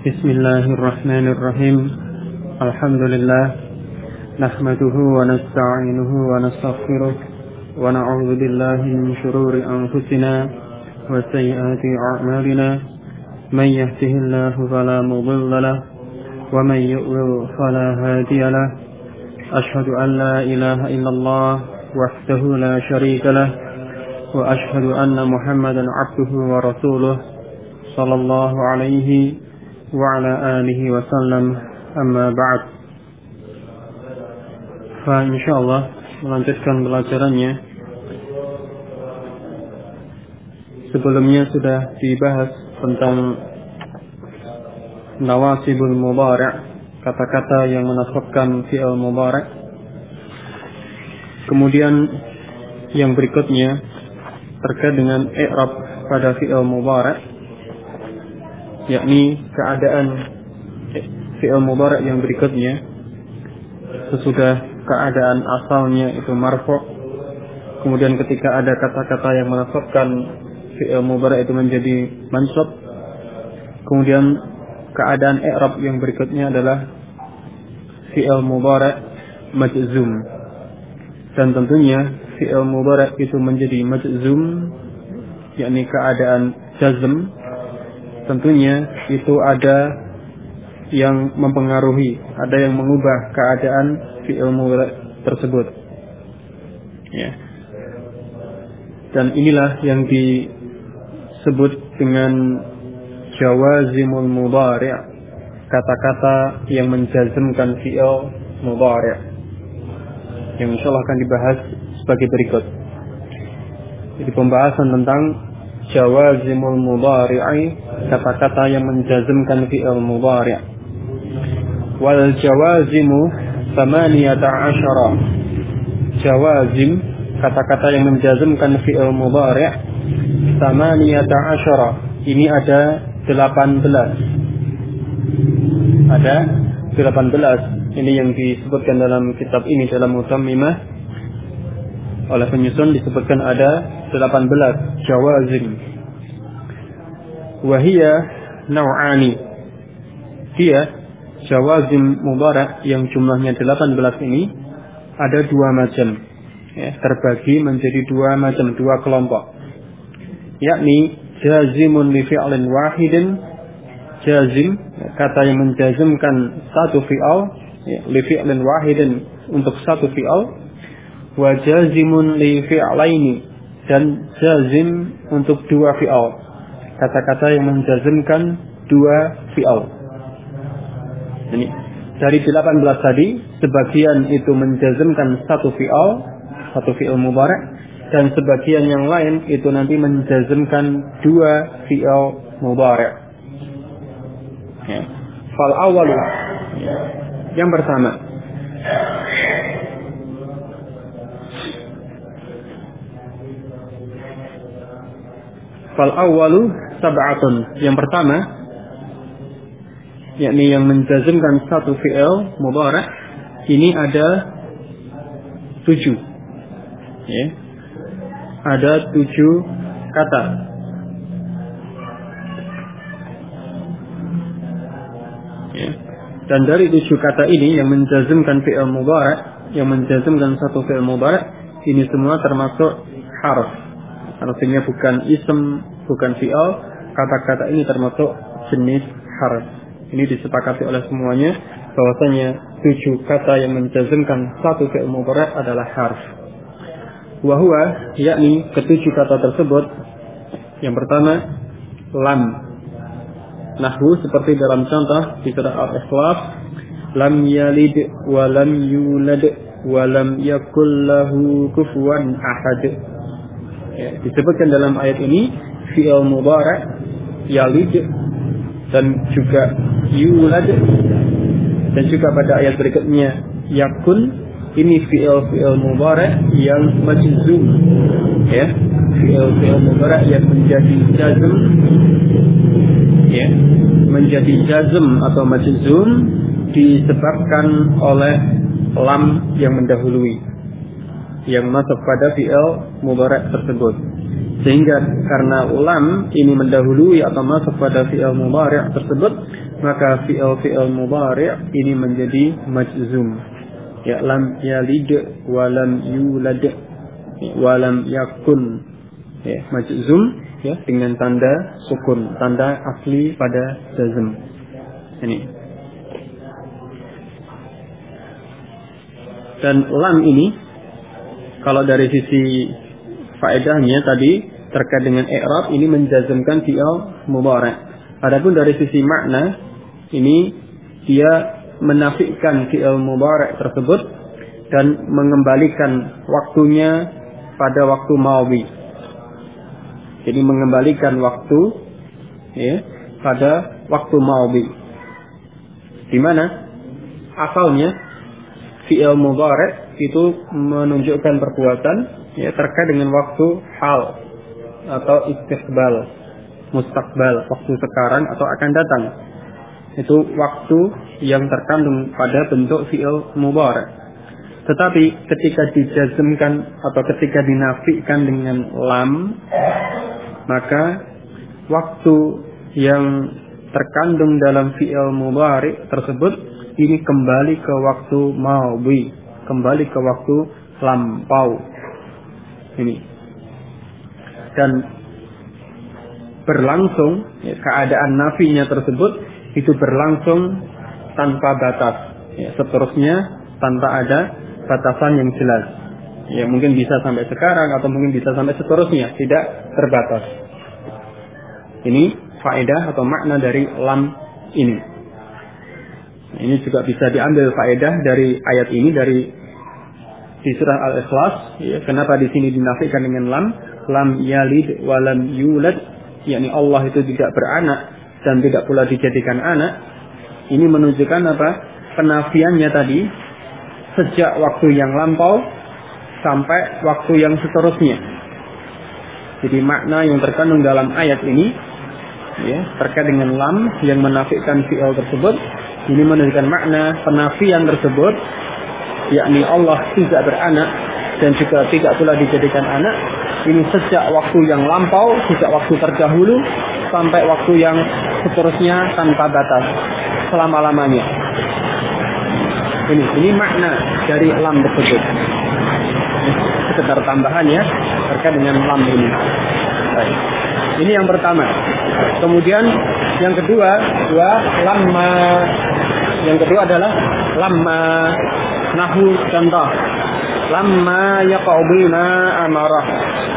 Bismillahirrahmanirrahim. Alhamdulillah. Nahmaduhu wa nasta'inuhu wa nastaghfiruh. Wa na'udzu billahi min shururi anfusina wa sayyiati a'malina. Man yahdihillahu fala mudilla lahu wa man yudlil fala hadiya lahu. Ashhadu an la ilaha illallah wahdahu la syarika lahu wa ashhadu anna Muhammadan 'abduhu wa rasuluh sallallahu alaihi wa ala alihi wa sallam. Amma ba'd. Fa insyaallah melanjutkan pelajarannya. Sebelumnya sudah dibahas tentang nawasibul mudhari', kata-kata yang menasabkan fi'il mudhari'. Kemudian yang berikutnya terkait dengan i'rab pada fi'il mudhari', yakni keadaan fi'il mudhari' yang berikutnya sesudah keadaan asalnya itu marfu', kemudian ketika ada kata-kata yang menasabkan fi'il mudhari' itu menjadi mansub, kemudian keadaan i'rab yang berikutnya adalah fi'il mudhari' majzum, dan tentunya fi'il mudhari' itu menjadi majzum, yakni keadaan jazm. Tentunya itu ada yang mempengaruhi, ada yang mengubah keadaan fi'il mudhari' tersebut. Ya. Dan inilah yang disebut dengan jawazimul mudhari', kata-kata yang menjazmkan fi'il mudhari', yang insyaallah akan dibahas sebagai berikut. Jadi pembahasan tentang jawazimul mudhari'i, kata-kata yang menjazmkan fi'il mudhari'. Wal jawazimu 18. Jawazim, kata-kata yang menjazmkan fi'il mudhari', 18. Ini ada 18. Ada 18. Ini yang disebutkan dalam kitab ini, dalam Mutammimah oleh penyusun disebutkan ada 18 jawazim. Wahia naw'ani. Dia jawazim mudhari' yang jumlahnya 18 ini ada dua macam, ya, terbagi menjadi dua macam, dua kelompok, yakni jazimun li fi'lin wahidin. Jazim, kata yang menjazmkan satu fi'al, ya, li fi'lin wahidin, untuk satu fi'al. Wa jazimun li fi'laini, dan jazim untuk dua fi'al, kata-kata yang menjazmkan dua fi'al. Ini dari 18 tadi, sebagian itu menjazmkan satu fi'il mudhari', dan sebagian yang lain itu nanti menjazmkan dua fi'il mudhari'. Ya. Fal awalu, ya, yang pertama, fal awalu sab'atun. Yang pertama, yakni yang menjazmkan satu fi'il mudhari', ini ada 7. Ya. Ada 7 kata. Ya. Dan dari 7 kata ini yang menjazmkan fi'il mudhari', yang menjazmkan satu fi'il mudhari', ini semua termasuk harf. Artinya bukan ism, bukan fi'al. Kata-kata ini termasuk jenis harf. Ini disepakati oleh semuanya bahwasanya 7 kata yang menjazmkan satu fi'il mudhari' adalah harf. Wa huwa, yakni ketujuh kata tersebut. Yang pertama, lam. Nahwu seperti dalam contoh di surah Al-Ikhlas, lam yalid wa lam yulad wa lam yakul lahu kufuwan ahad. Ya, disebutkan dalam ayat ini fi'il mudhari' yalid dan juga yulad, dan juga pada ayat berikutnya yakun. Ini fi'il mudhari' yang majzum, ya, fi'il mudhari' yang menjadi jazm, ya, menjadi jazm atau majzum disebabkan oleh lam yang mendahului, yang masuk pada fi'il mudhari' tersebut. Sehingga karena lam ini mendahului atau masuk pada fi'il mudhari' tersebut, maka fi'il mudhari' ini menjadi majzum. Ya, lam yalid wa lam yulad wa lam yakun. Ya, majzum ya dengan tanda sukun, tanda asli pada jazm. Ini. Dan lam ini kalau dari sisi faedahnya tadi terkait dengan i'rab ini menjazmkan fi'il mudhari'. Adapun dari sisi makna ini dia menafikan fi'il mudhari' tersebut dan mengembalikan waktunya pada waktu madhi. Jadi mengembalikan waktu ya pada waktu madhi. Di mana asalnya fi'il mudhari' itu menunjukkan perbuatan ya terkait dengan waktu hal atau istiqbal, mustaqbal, waktu sekarang atau akan datang. Itu waktu yang terkandung pada bentuk fi'il mudhari'. Tetapi ketika dijazmkan atau ketika dinafikan dengan lam, maka waktu yang terkandung dalam fi'il mudhari' tersebut ini kembali ke waktu madhi, kembali ke waktu lampau. Ini. Dan berlangsung ya, keadaan nafinya tersebut itu berlangsung tanpa batas. Ya, seterusnya tanpa ada batasan yang jelas. Ya, mungkin bisa sampai sekarang atau mungkin bisa sampai seterusnya, tidak terbatas. Ini faedah atau makna dari lam ini. Ini juga bisa diambil faedah dari ayat ini dari di surah Al-Ikhlas. Ya, kenapa di sini dinafikan dengan lam yalid wa lam yulad, yakni Allah itu tidak beranak dan tidak pula dijadikan anak. Ini menunjukkan apa? Penafiannya tadi sejak waktu yang lampau sampai waktu yang seterusnya. Jadi makna yang terkandung dalam ayat ini ya, terkait dengan lam yang menafikan fi'il tersebut, ini menunjukkan makna penafian tersebut, yakni Allah tidak beranak dan juga tidak pula dijadikan anak. Ini sejak waktu yang lampau, sejak waktu terdahulu sampai waktu yang seterusnya tanpa batas, selama-lamanya. Ini makna dari lam tersebut. Sekedar tambahan ya terkait dengan lam ini. Baik. Ini yang pertama. Kemudian yang kedua, lamma. Yang kedua adalah lamma. Nahu contoh. Lamma yaqbina amarah.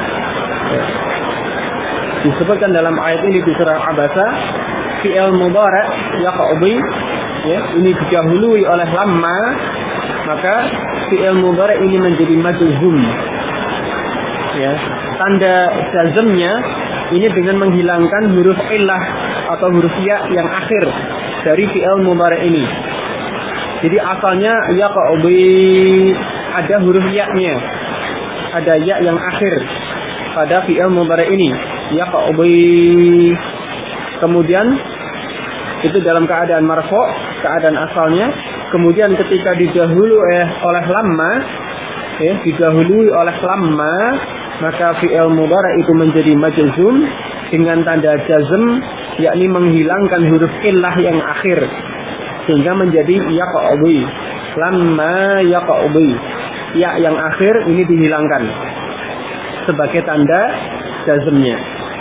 Disebutkan dalam ayat ini di surah Abasa, fi'il mudhari' yaqbi ya, ini didahului oleh lamma, maka fi'il mudhari' ini menjadi majzum. Ya, tanda jazmnya ini dengan menghilangkan huruf illah atau huruf ya yang akhir dari fi'il mudhari' ini. Jadi asalnya yaqbi ada huruf ya-nya. Ada ya yang akhir pada fi'il mudhari' ini. Yaqbi. Kemudian itu dalam keadaan marfu', keadaan asalnya. Kemudian ketika didahului oleh lamma, ya, didahului oleh lamma, maka fi'il mudhari' itu menjadi majzum dengan tanda jazm, yakni menghilangkan huruf illah yang akhir sehingga menjadi yaqbi. Lamma yaqbi. Ya yang akhir ini dihilangkan sebagai tanda jazmnya.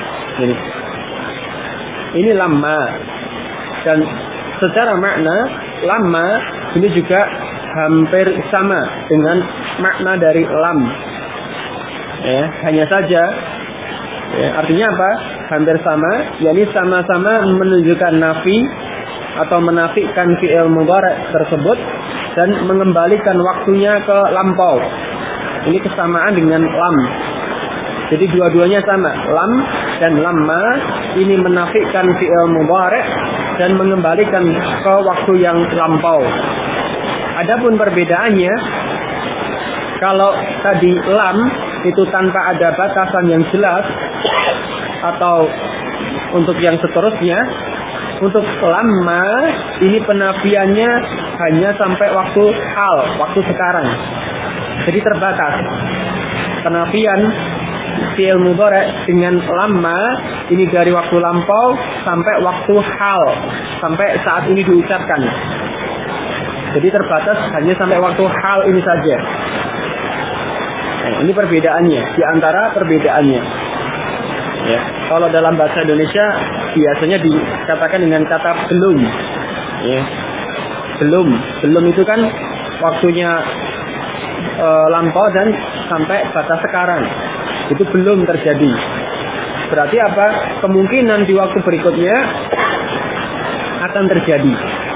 Ini lamma. Dan secara makna lamma ini juga hampir sama dengan makna dari lam. Ya, hanya saja ya, artinya apa? Hampir sama, yakni sama-sama menunjukkan nafi atau menafikan fi'il mudhari' tersebut dan mengembalikan waktunya ke lampau. Ini kesamaan dengan lam. Jadi dua-duanya sama, lam dan lamma ini menafikan fi'il mudhari' dan mengembalikan ke waktu yang lampau. Adapun perbedaannya, kalau tadi lam itu tanpa ada batasan yang jelas atau untuk yang seterusnya, untuk lamma ini penafiannya hanya sampai waktu hal, waktu sekarang. Jadi terbatas. Penafian fi'il mudhari' dengan lamma ini dari waktu lampau sampai waktu hal, sampai saat ini diucapkan. Jadi terbatas hanya sampai waktu hal ini saja. Nah, ini perbedaannya, di antara perbedaannya. Ya, kalau dalam bahasa Indonesia biasanya dikatakan dengan kata belum. Ya. Belum itu kan waktunya lampau dan sampai batas sekarang. Itu belum terjadi. Berarti apa? Kemungkinan di waktu berikutnya akan terjadi.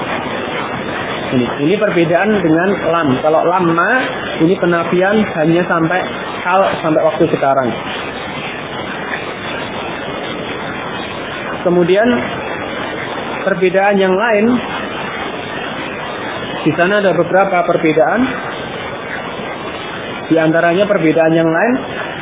Ini perbedaan dengan lam. Kalau lamma ini penafian hanya sampai hal, sampai waktu sekarang. Kemudian perbedaan yang lain, di sana ada beberapa perbedaan. Di antaranya perbedaan yang lain,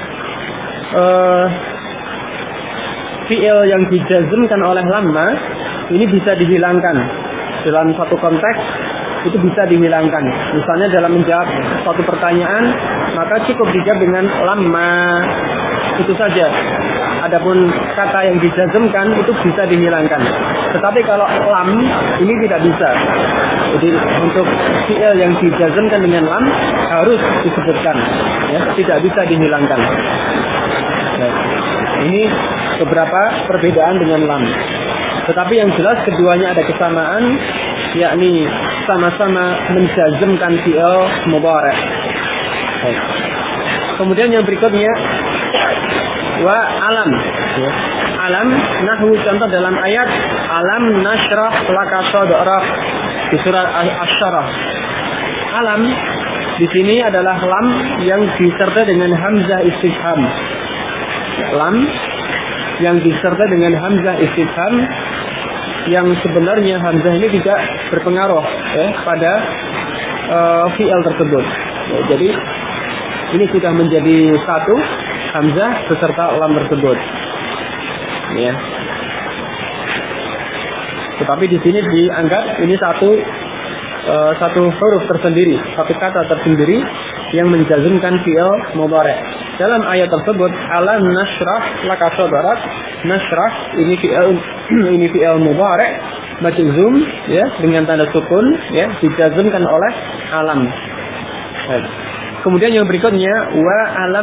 fi'il yang dijazmkan oleh lamma ini bisa dihilangkan dalam satu konteks, itu bisa dihilangkan. Misalnya dalam menjawab suatu pertanyaan, maka cukup dijawab dengan lamma, itu saja. Adapun kata yang dijazmkan itu bisa dihilangkan. Tetapi kalau lam ini tidak bisa. Jadi untuk fi'il yang dijazmkan dengan lam harus disebutkan, ya, tidak bisa dihilangkan. Ya. Ini beberapa perbedaan dengan lam. Tetapi yang jelas keduanya ada kesamaan, yakni sama-sama menjazmkan fi'il mudhari'. Kemudian yang berikutnya wa alam. Ya. Alam nahwu contoh dalam ayat alam nashrah laka sadrak di surat Asy-Syarah. Alam di sini adalah lam yang disertai dengan hamzah istifham. Lam yang disertai dengan hamzah istifham yang sebenarnya hamzah ini tidak berpengaruh, ya, pada fi'il tersebut. Ya, jadi ini sudah menjadi satu hamzah beserta lam tersebut. Ya. Tetapi di sini dianggap ini satu huruf tersendiri, satu kata tersendiri yang menjazmkan fi'il mudhari'. Dalam ayat tersebut alam nashrah laka sadrak, nashrah ini fi'il mudhari' majzum, ya, dengan tanda sukun, ya, dijazmkan oleh alam. Baik. Kemudian yang berikutnya wa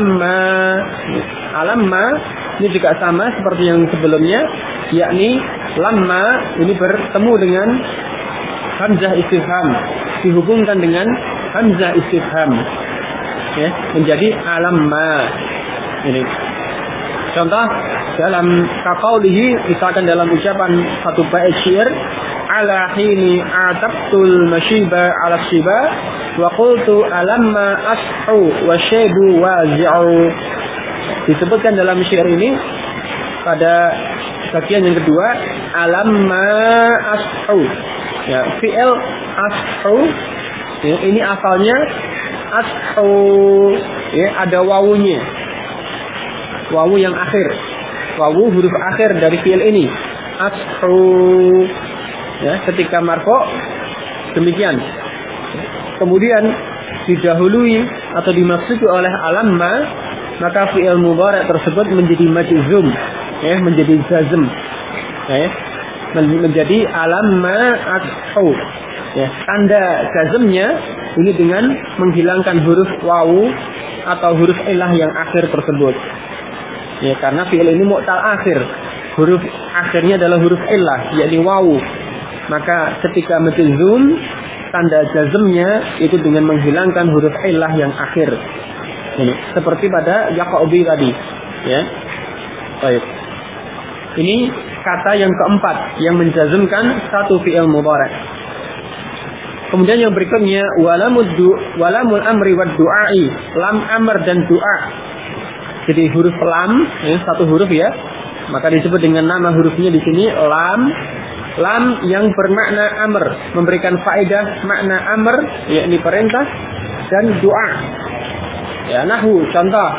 alamma ini juga sama seperti yang sebelumnya, yakni lamma ini bertemu dengan hamzah istifham, dihubungkan dengan hamzah istifham, ya, menjadi alamma. Ini contoh dalam kaqaulihi, misalkan dalam ucapan satu bait syair ala hini atabtul mashiba ala shiba wa qultu alamma ashu wa shaybu wazi'u. Disebutkan dalam syair ini pada bagian yang kedua alamma ashu, ya, fi'il ashu, ya, ini asalnya ashu, ya, ada wawunya, wawu yang akhir, wawu huruf akhir dari fi'il ini ashu, ya, ketika marfu' demikian. Kemudian didahului atau dimaksudi oleh alamma, maka fi'il mudhari' tersebut menjadi majzum, ya, menjadi jazm, ya, menjadi alamma ashu, ya. Tanda jazmnya ini dengan menghilangkan huruf wawu atau huruf ilah yang akhir tersebut, ya, karena fi'il ini mu'tal akhir, huruf akhirnya adalah huruf ilah, yakni wawu. Maka ketika majzum, tanda jazmnya itu dengan menghilangkan huruf ilah yang akhir. Ini seperti pada yaqa'ubi tadi, ya. Baik. Ini kata yang keempat yang menjazmkan satu fi'il mudhari'. Kemudian yang berikutnya walamul amri wad du'ai, lam amr dan doa. Jadi huruf lam, ya, satu huruf, ya, maka disebut dengan nama hurufnya di sini lam. Lam yang bermakna amr, memberikan faedah makna amr, yakni perintah, dan doa. Ya, nahwu contoh.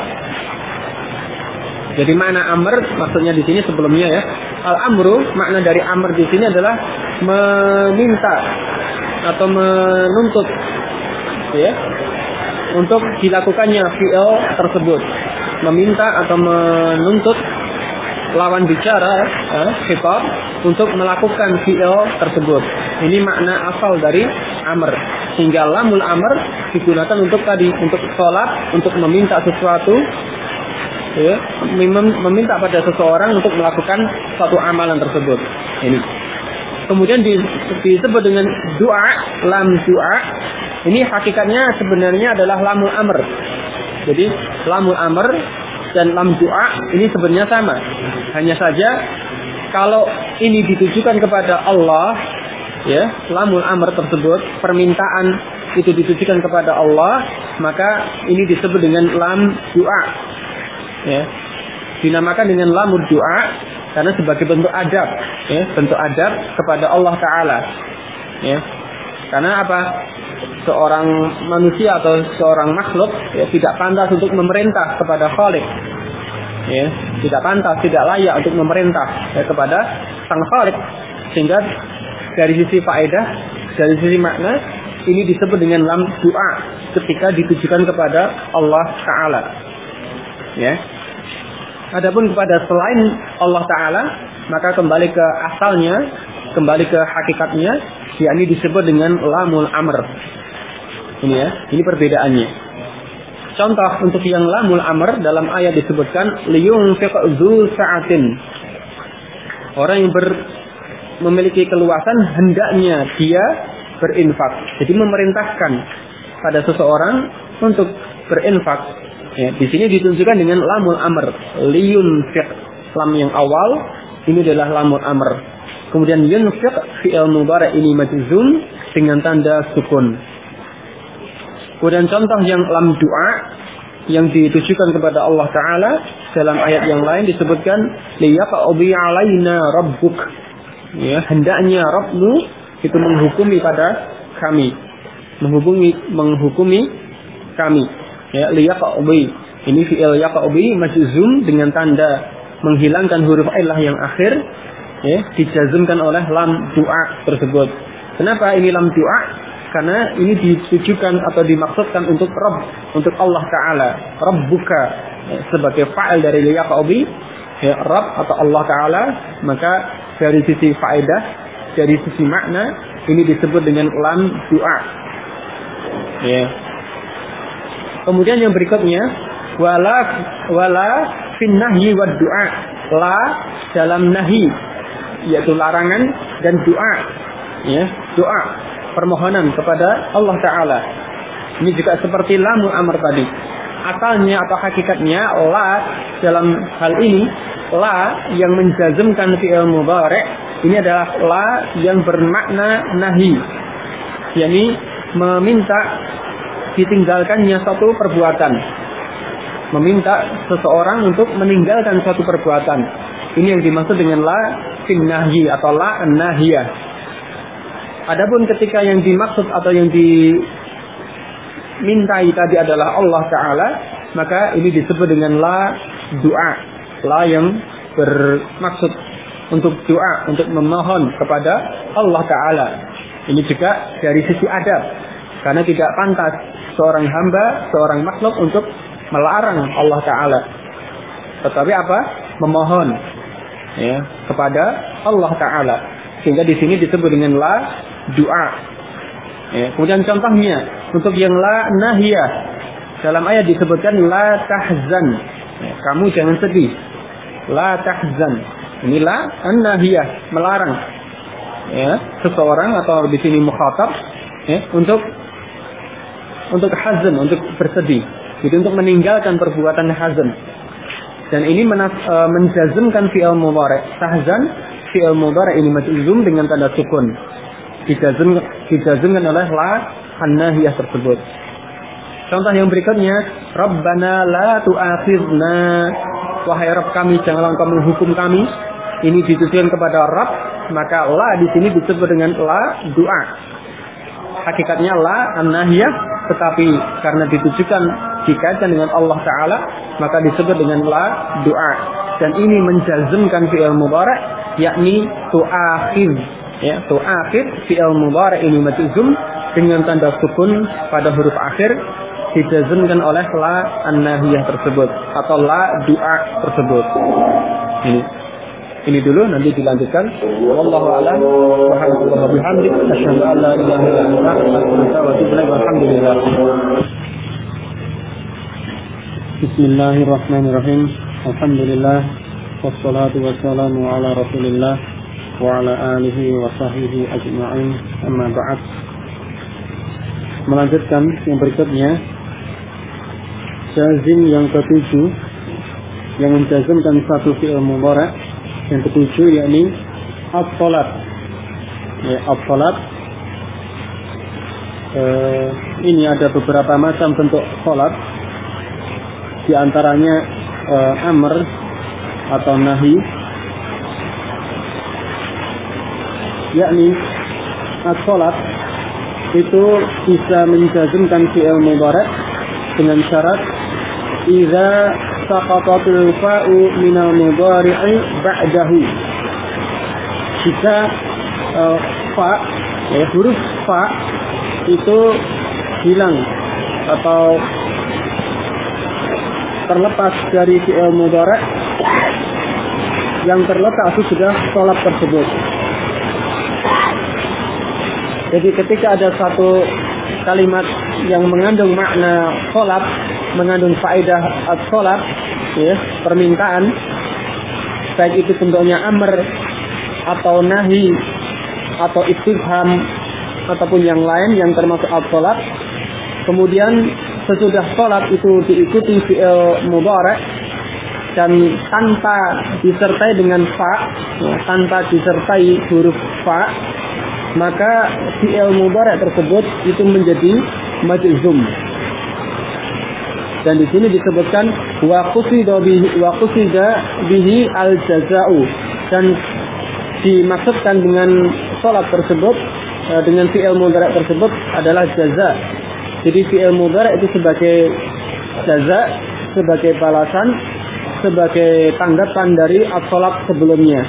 Jadi makna amr maksudnya di sini sebelumnya, ya. Al-amru, makna dari amr di sini adalah meminta atau menuntut, ya, untuk dilakukannya fi'il tersebut. meminta atau menuntut lawan bicara, khitab, untuk melakukan fi'il tersebut. Ini makna asal dari amr. Sehingga lamul amr digunakan untuk tadi, untuk sholat, untuk meminta sesuatu, ya, meminta pada seseorang untuk melakukan suatu amalan tersebut. Ini. Kemudian disebut dengan doa, lam doa. Ini hakikatnya sebenarnya adalah lamul amr. Jadi lamul amr dan lam doa ini sebenarnya sama. Hanya saja kalau ini ditujukan kepada Allah, ya, lamul amr tersebut, permintaan itu ditujukan kepada Allah, maka ini disebut dengan lam doa. Ya. Dinamakan dengan lamul doa karena sebagai bentuk adab, ya, bentuk adab kepada Allah Taala. Ya. Karena apa? Seorang manusia atau seorang makhluk, ya, tidak pantas untuk memerintah kepada Khalik. Ya, tidak pantas, tidak layak untuk memerintah, ya, kepada Sang Khalik. Sehingga dari sisi faedah, dari sisi makna, ini disebut dengan lam doa ketika ditujukan kepada Allah Taala. Ya. Adapun kepada selain Allah Taala, maka kembali ke asalnya, kembali ke hakikatnya, yakni disebut dengan lamul amr. Ini ya, ini perbedaannya. Contoh untuk yang lamul amr dalam ayat disebutkan liyunfiq dzu sa'atin. Orang yang memiliki keluasan hendaknya dia berinfak. Jadi memerintahkan pada seseorang untuk berinfak. Ya, di sini ditunjukkan dengan lamul amr, liyunfiq. Lam yang awal ini adalah lamul amr. Kemudian yunfiq fi'il mudhari ini majzum dengan tanda sukun. Kemudian contoh yang lam doa yang ditujukan kepada Allah Ta'ala dalam ayat yang lain disebutkan liyaqdi alaina rabbuk. Ya, hendaknya Rabbmu itu menghukumi pada kami, menghukumi kami. Ya, liyaqdi ini fi'il yaqdi majzum dengan tanda menghilangkan huruf illah yang akhir, ya, dijazmkan oleh lam doa tersebut. Kenapa ini lam doa? Karena ini ditujukan atau dimaksudkan untuk Rabb, untuk Allah Ta'ala. Rabbuka, ya, sebagai fa'il dari liyaqdi, ya, Rabb atau Allah Ta'ala. Maka dari sisi faedah, dari sisi makna, ini disebut dengan lam doa. Ya. Kemudian yang berikutnya, wala fin nahyi wad doa. La dalam nahi, yaitu larangan, dan doa, ya, doa, permohonan kepada Allah Ta'ala. Ini juga seperti lamul amr tadi. Asalnya atau hakikatnya la dalam hal ini, la yang menjazmkan fi'il mudhari' ini adalah la yang bermakna nahi, yakni meminta ditinggalkannya suatu perbuatan, meminta seseorang untuk meninggalkan suatu perbuatan. Ini yang dimaksud dengan la fin nahyi atau la an-nahiyah. Adapun ketika yang dimaksud atau yang dimintai tadi adalah Allah Ta'ala, maka ini disebut dengan la doa. La yang bermaksud untuk doa, untuk memohon kepada Allah Ta'ala. Ini juga dari sisi adab. Karena tidak pantas seorang hamba, seorang makhluk untuk melarang Allah Ta'ala. Tetapi apa? Memohon, ya, kepada Allah Ta'ala. Sehingga di sini disebut dengan la doa. Ya, kemudian contohnya untuk yang la nahiyah dalam ayat disebutkan la tahzan. Ya, kamu jangan sedih. La tahzan. Ini la an-nahiyah, melarang. Ya, seseorang atau di sini mukhatab, ya, untuk hazan, untuk bersedih. Jadi untuk meninggalkan perbuatan hazan. Dan ini menjazmkan fi'il mudhari'. Tahzan fi'il mudhari' ini majzum dengan tanda sukun. Dijazmkan oleh la an-nahiyah tersebut. Contoh yang berikutnya, Rabbana la tu'akhidna, wahai Rabb kami janganlah engkau menghukum kami. Ini ditujukan kepada Rabb, maka la di sini disebut dengan la doa. Hakikatnya la an-nahiyah, tetapi karena ditujukan dikaitkan dengan Allah Ta'ala, maka disebut dengan la doa. Dan ini menjazmkan fi'il mudhari', yakni tu'akhidh. Ya, tu'akhid fi'il mudhari' ini majzum dengan tanda sukun pada huruf akhir, dijazmkan oleh la an-nahiyah tersebut atau la du'a tersebut. Ini dulu, nanti dilanjutkan. Wallahu a'lam. Subhanallahi wa bihamdihi, asyhadu an la ilaha illa anta, astaghfiruka wa atubu ilaik. Alhamdulillah. Bismillahirrahmanirrahim. Alhamdulillah wassalatu wassalamu ala Rasulillah wa ala alihi wa sahbihi ajma'in. Amma ba'd. Melanjutkan yang berikutnya, jazim yang ketujuh yang menjazmkan satu fi'il mudhari', yang ketujuh yakni as-salat. Ya, as-salat. Ini ada beberapa macam bentuk salat. Di antaranya amr atau nahi, yakni as-salat itu bisa menjazmkan fi'il mudhari' dengan syarat idza saqatatul fa'u minal mudhari'i ba'dahu. Jika fa, huruf fa itu hilang atau terlepas dari fi'il mudhari' yang terletak sudah salat tersebut. Jadi ketika ada satu kalimat yang mengandung makna salat, mengandung faedah as-salat, ya, permintaan, baik itu bentuknya amr atau nahi atau istifham ataupun yang lain yang termasuk as-salat, kemudian sesudah salat itu diikuti fi'il mudhari' dan tanpa disertai dengan fa, ya, tanpa disertai huruf fa, maka fi'il mudhari' tersebut itu menjadi majzum. Dan di sini disebutkan wa qusida bihi al-jaza'u, dan dimaksudkan dengan salat tersebut, dengan fi'il mudhari' tersebut adalah jaza. Jadi fi'il mudhari' itu sebagai jaza, sebagai balasan, sebagai tanggapan dari as-salat sebelumnya.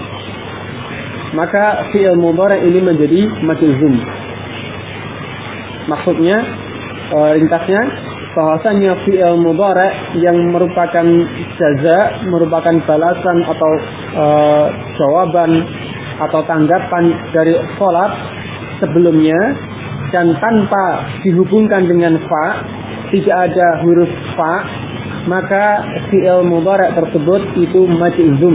Maka fi'il mudhari' ini menjadi majzum. Maksudnya, ringkasnya, bahwasanya fi'il mudhari' yang merupakan jaza, merupakan balasan atau jawaban atau tanggapan dari salat sebelumnya, dan tanpa dihubungkan dengan fa, tidak ada huruf fa, maka fi'il mudhari' tersebut itu majzum.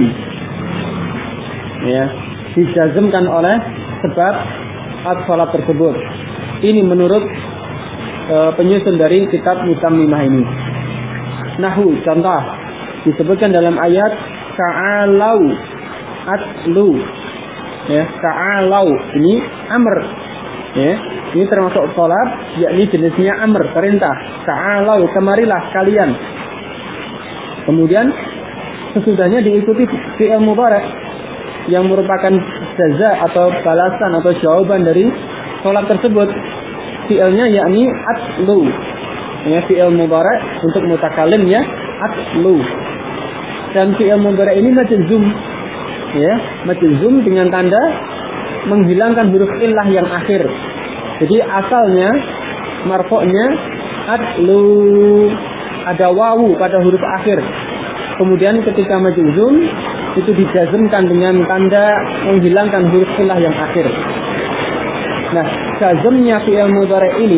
Ya, dijazmkan oleh sebab as-salat tersebut. Ini menurut penyusun dari kitab Mutammimah ini. Nahu, contoh disebutkan dalam ayat ta'alau atlu. Ya, ta'alau ini amr. Ya, ini termasuk salat, yakni jenisnya amr, perintah. Ta'alau, kemarilah kalian. Kemudian sesudahnya diikuti fi'il mudhari' yang merupakan jaza atau balasan atau jawaban dari salat tersebut. Fi'ilnya yakni atlu. Ya, fi'il mudhari' untuk mutakallimnya atlu. Dan fi'il mudhari' ini majzum. Ya, majzum dengan tanda menghilangkan huruf illah yang akhir. Jadi asalnya marfu'nya atlu, ada wawu pada huruf akhir. Kemudian ketika majzum itu dijazmkan dengan tanda menghilangkan huruf illah yang akhir. Nah, jazmnya fi'il mudhari' ini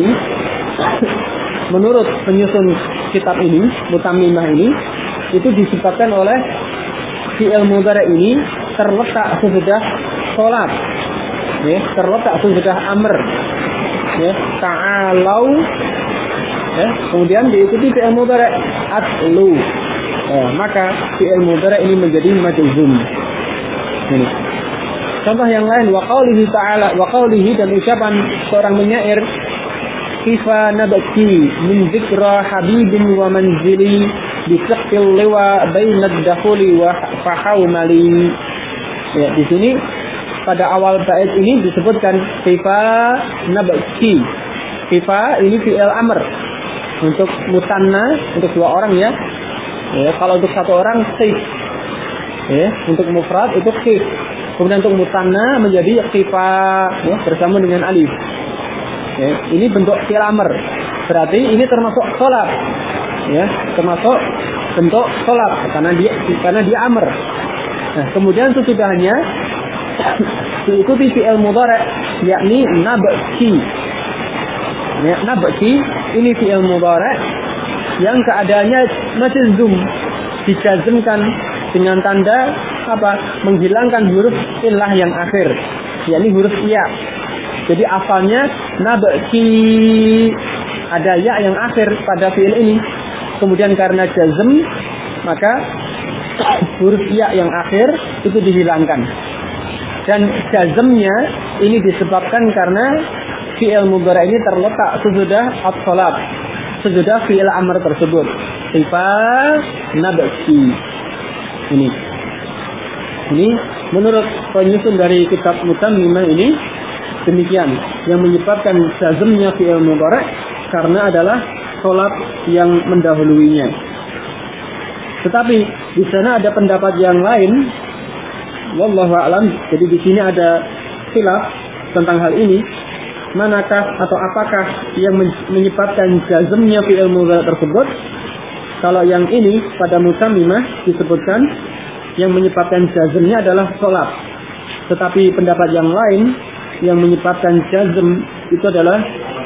menurut penyusun kitab ini, Mutammimah ini, itu disebabkan oleh fi'il mudhari' ini terletak sesudah salat. Ya, terletak sesudah amr. Ya, ta'alau. Ya, kemudian diikuti fi'il mudhari' atlu. Maka fi'il mudhari' ini menjadi majzum. Ini. Contoh yang lain, wa qaulihi ta'ala, wa qaulihi, dan ucapan seorang penyair, kifa nabki min dzikra habibin wa manzili bi saqil liwa bainad dakhuli wa fahaumali. Ya, di sini pada awal bait ini disebutkan kifa nabki. Kifa ini fi'il amr untuk musanna, untuk dua orang, ya. Ya, kalau untuk satu orang kif. Ya, untuk mufrad itu kif. Kemudian untuk musanna menjadi kifa, ya, bersama dengan alif. Ya, ini bentuk fi'il amr. Berarti ini termasuk sholat, ya, termasuk bentuk sholat karena dia amr. Nah, kemudian sesudahnya diikuti fi'il mudhari' yakni nabki. Ya, nabki ini fi'il mudhari' yang keadaannya majzum, dijazmkan dengan tanda apa? Menghilangkan huruf illah yang akhir, yakni huruf ya. Jadi asalnya nabki, ada ya yang akhir pada fi'il ini. Kemudian karena jazm, maka huruf ya yang akhir itu dihilangkan. Dan jazmnya ini disebabkan karena fi'il mudhari' ini terletak sesudah as-salat, sesudah fi'il amr tersebut. Sifa nabki. Ini menurut penyusun dari kitab Mutammimah ini demikian, yang menyebabkan jazmnya fi'il mudhari' karena adalah salat yang mendahuluinya. Tetapi di sana ada pendapat yang lain, wallahu a'lam. Jadi di sini ada khilaf tentang hal ini, manakah atau apakah yang menyebabkan jazmnya fi'il mudhari' tersebut. Kalau yang ini pada Mutammimah disebutkan yang menyebabkan jazmnya adalah salat. Tetapi pendapat yang lain yang menyebabkan jazm itu adalah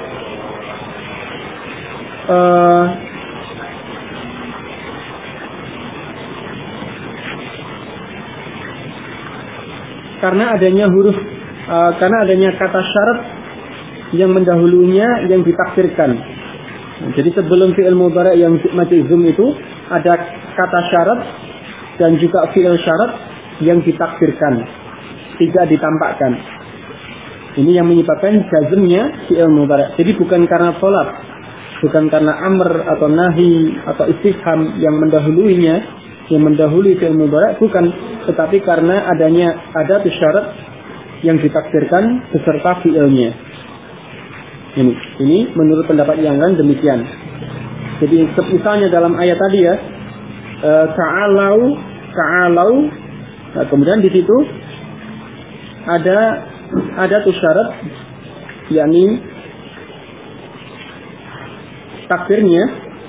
karena adanya kata syarat yang mendahulunya yang ditakdirkan. Jadi sebelum fi'il mudhari' yang majzum itu ada kata syarat dan juga fi'il syarat yang ditakdirkan, tidak ditampakkan. Ini yang menyebabkan jazmnya fi'il mudhari'. Jadi bukan karena salat, bukan karena amr atau nahi atau istifham yang mendahuluinya, yang mendahului fi'il mudhari', bukan, tetapi karena adanya ada syarat yang ditakdirkan beserta fi'ilnya. Ini menurut pendapat yang lain demikian. Jadi misalnya dalam ayat tadi ya, ta'alau. Nah, kemudian di situ ada tuh syarat, yakni takdirnya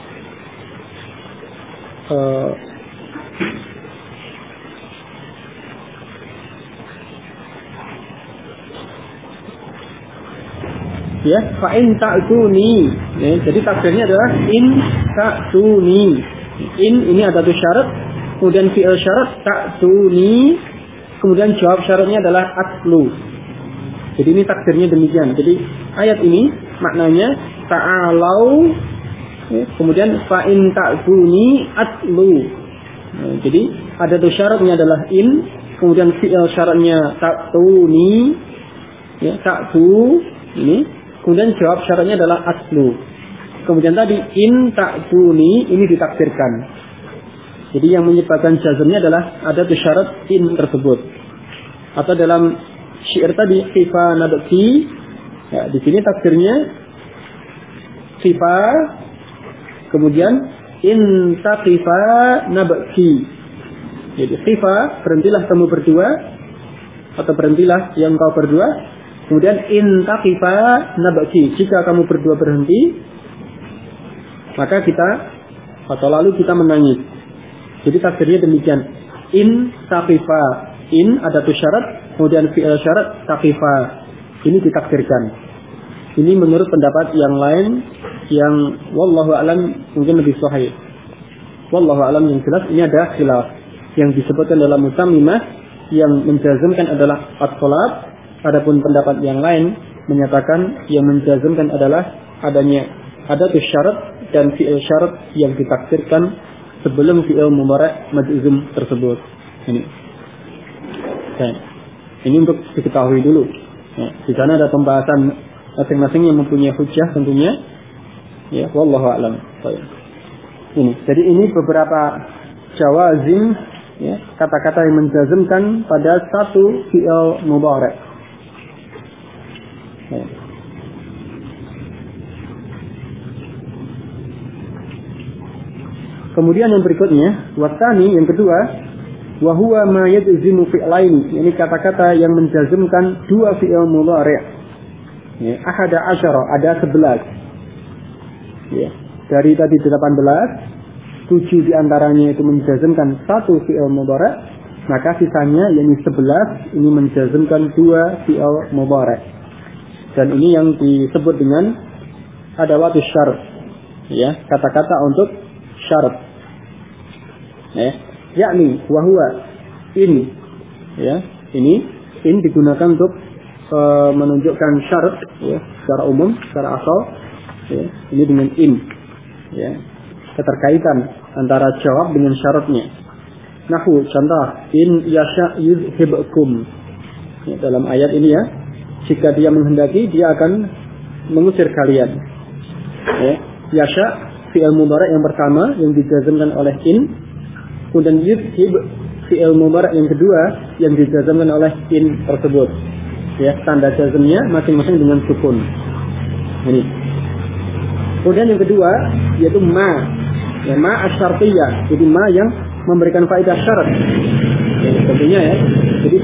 ya, fa in ta'tuni. Ya, jadi takdirnya adalah in ta'tuni. In ini ada tuh syarat, kemudian fi'il syarat ta'tuni, kemudian jawab syaratnya adalah atlu. Jadi ini takdirnya demikian. Jadi ayat ini maknanya ta'alau, ya, kemudian fa in ta'tuni atlu. Nah, jadi ada tuh syaratnya adalah in, kemudian fi'il syaratnya ta'tuni, ya, ta'tu ini. Kemudian jawab syaratnya adalah aslu. Kemudian tadi in ta'tuni ini ditakdirkan. Jadi yang menyebabkan jazmnya adalah ada tuh syarat in tersebut. Atau dalam syair tadi sifa nabki, ya, di sini takdirnya sifa, kemudian in taqifa nabki. Jadi sifa, berhentilah kamu berdua, atau berhentilah yang kau berdua. Kemudian in taqifa nabki, jika kamu berdua berhenti, maka kita atau lalu kita menangis. Jadi takdirnya demikian. In taqifa, in ada tuh syarat, kemudian fi'il syarat taqifa, ini ditakdirkan. Ini menurut pendapat yang lain yang wallahu alam mungkin lebih sahih. Wallahu alam yang jelas ini ada khilaf. Yang disebutkan dalam Mutammimah yang menjazmkan adalah as-salat. Adapun pendapat yang lain menyatakan yang menjazmkan adalah ada tuh syarat dan fi'il syarat yang ditakdirkan sebelum fi'il mudhari' majzum tersebut. Ini untuk diketahui dulu. Ya, di sana ada pembahasan masing-masing yang mempunyai hujjah tentunya. Ya, wallahu a'lam. Jadi ini beberapa jawazim, ya, kata-kata yang menjazmkan pada satu fi'il mudhari'. Kemudian yang berikutnya, wasani yang kedua, wa huwa ma yajzimu fi'laini, ini kata-kata yang menjazmkan dua fi'il mudhari'. Ya, ahada asyara, ada 11. Ya. Dari tadi 18, 7 diantaranya itu menjazmkan satu fi'il mudhari', maka sisanya yakni 11 ini menjazmkan 2 fi'il mudhari'. Dan ini yang disebut dengan adawatus syarat. Ya, kata-kata untuk syarat. Ya, yakni wa huwa in. Ya, ini in digunakan untuk menunjukkan syarat, ya, secara umum, secara asal, ya, ini dengan in, ya, keterkaitan antara jawab dengan syaratnya. Nahwu contoh, in yasha yuzhibkum. Ya, dalam ayat ini ya, jika dia menghendaki dia akan mengusir kalian. Ya, yasha fi'il mudhari' yang pertama yang dijazmkan oleh in, kemudian yuzhib fi'il mudhari' yang kedua yang dijazmkan oleh in tersebut. Ya, tanda jazmnya masing-masing dengan sukun. Ini. Kemudian yang kedua yaitu ma. Ya, ma asyartiyah. Jadi ma yang memberikan faedah syarat. Ya, tentunya ya. Jadi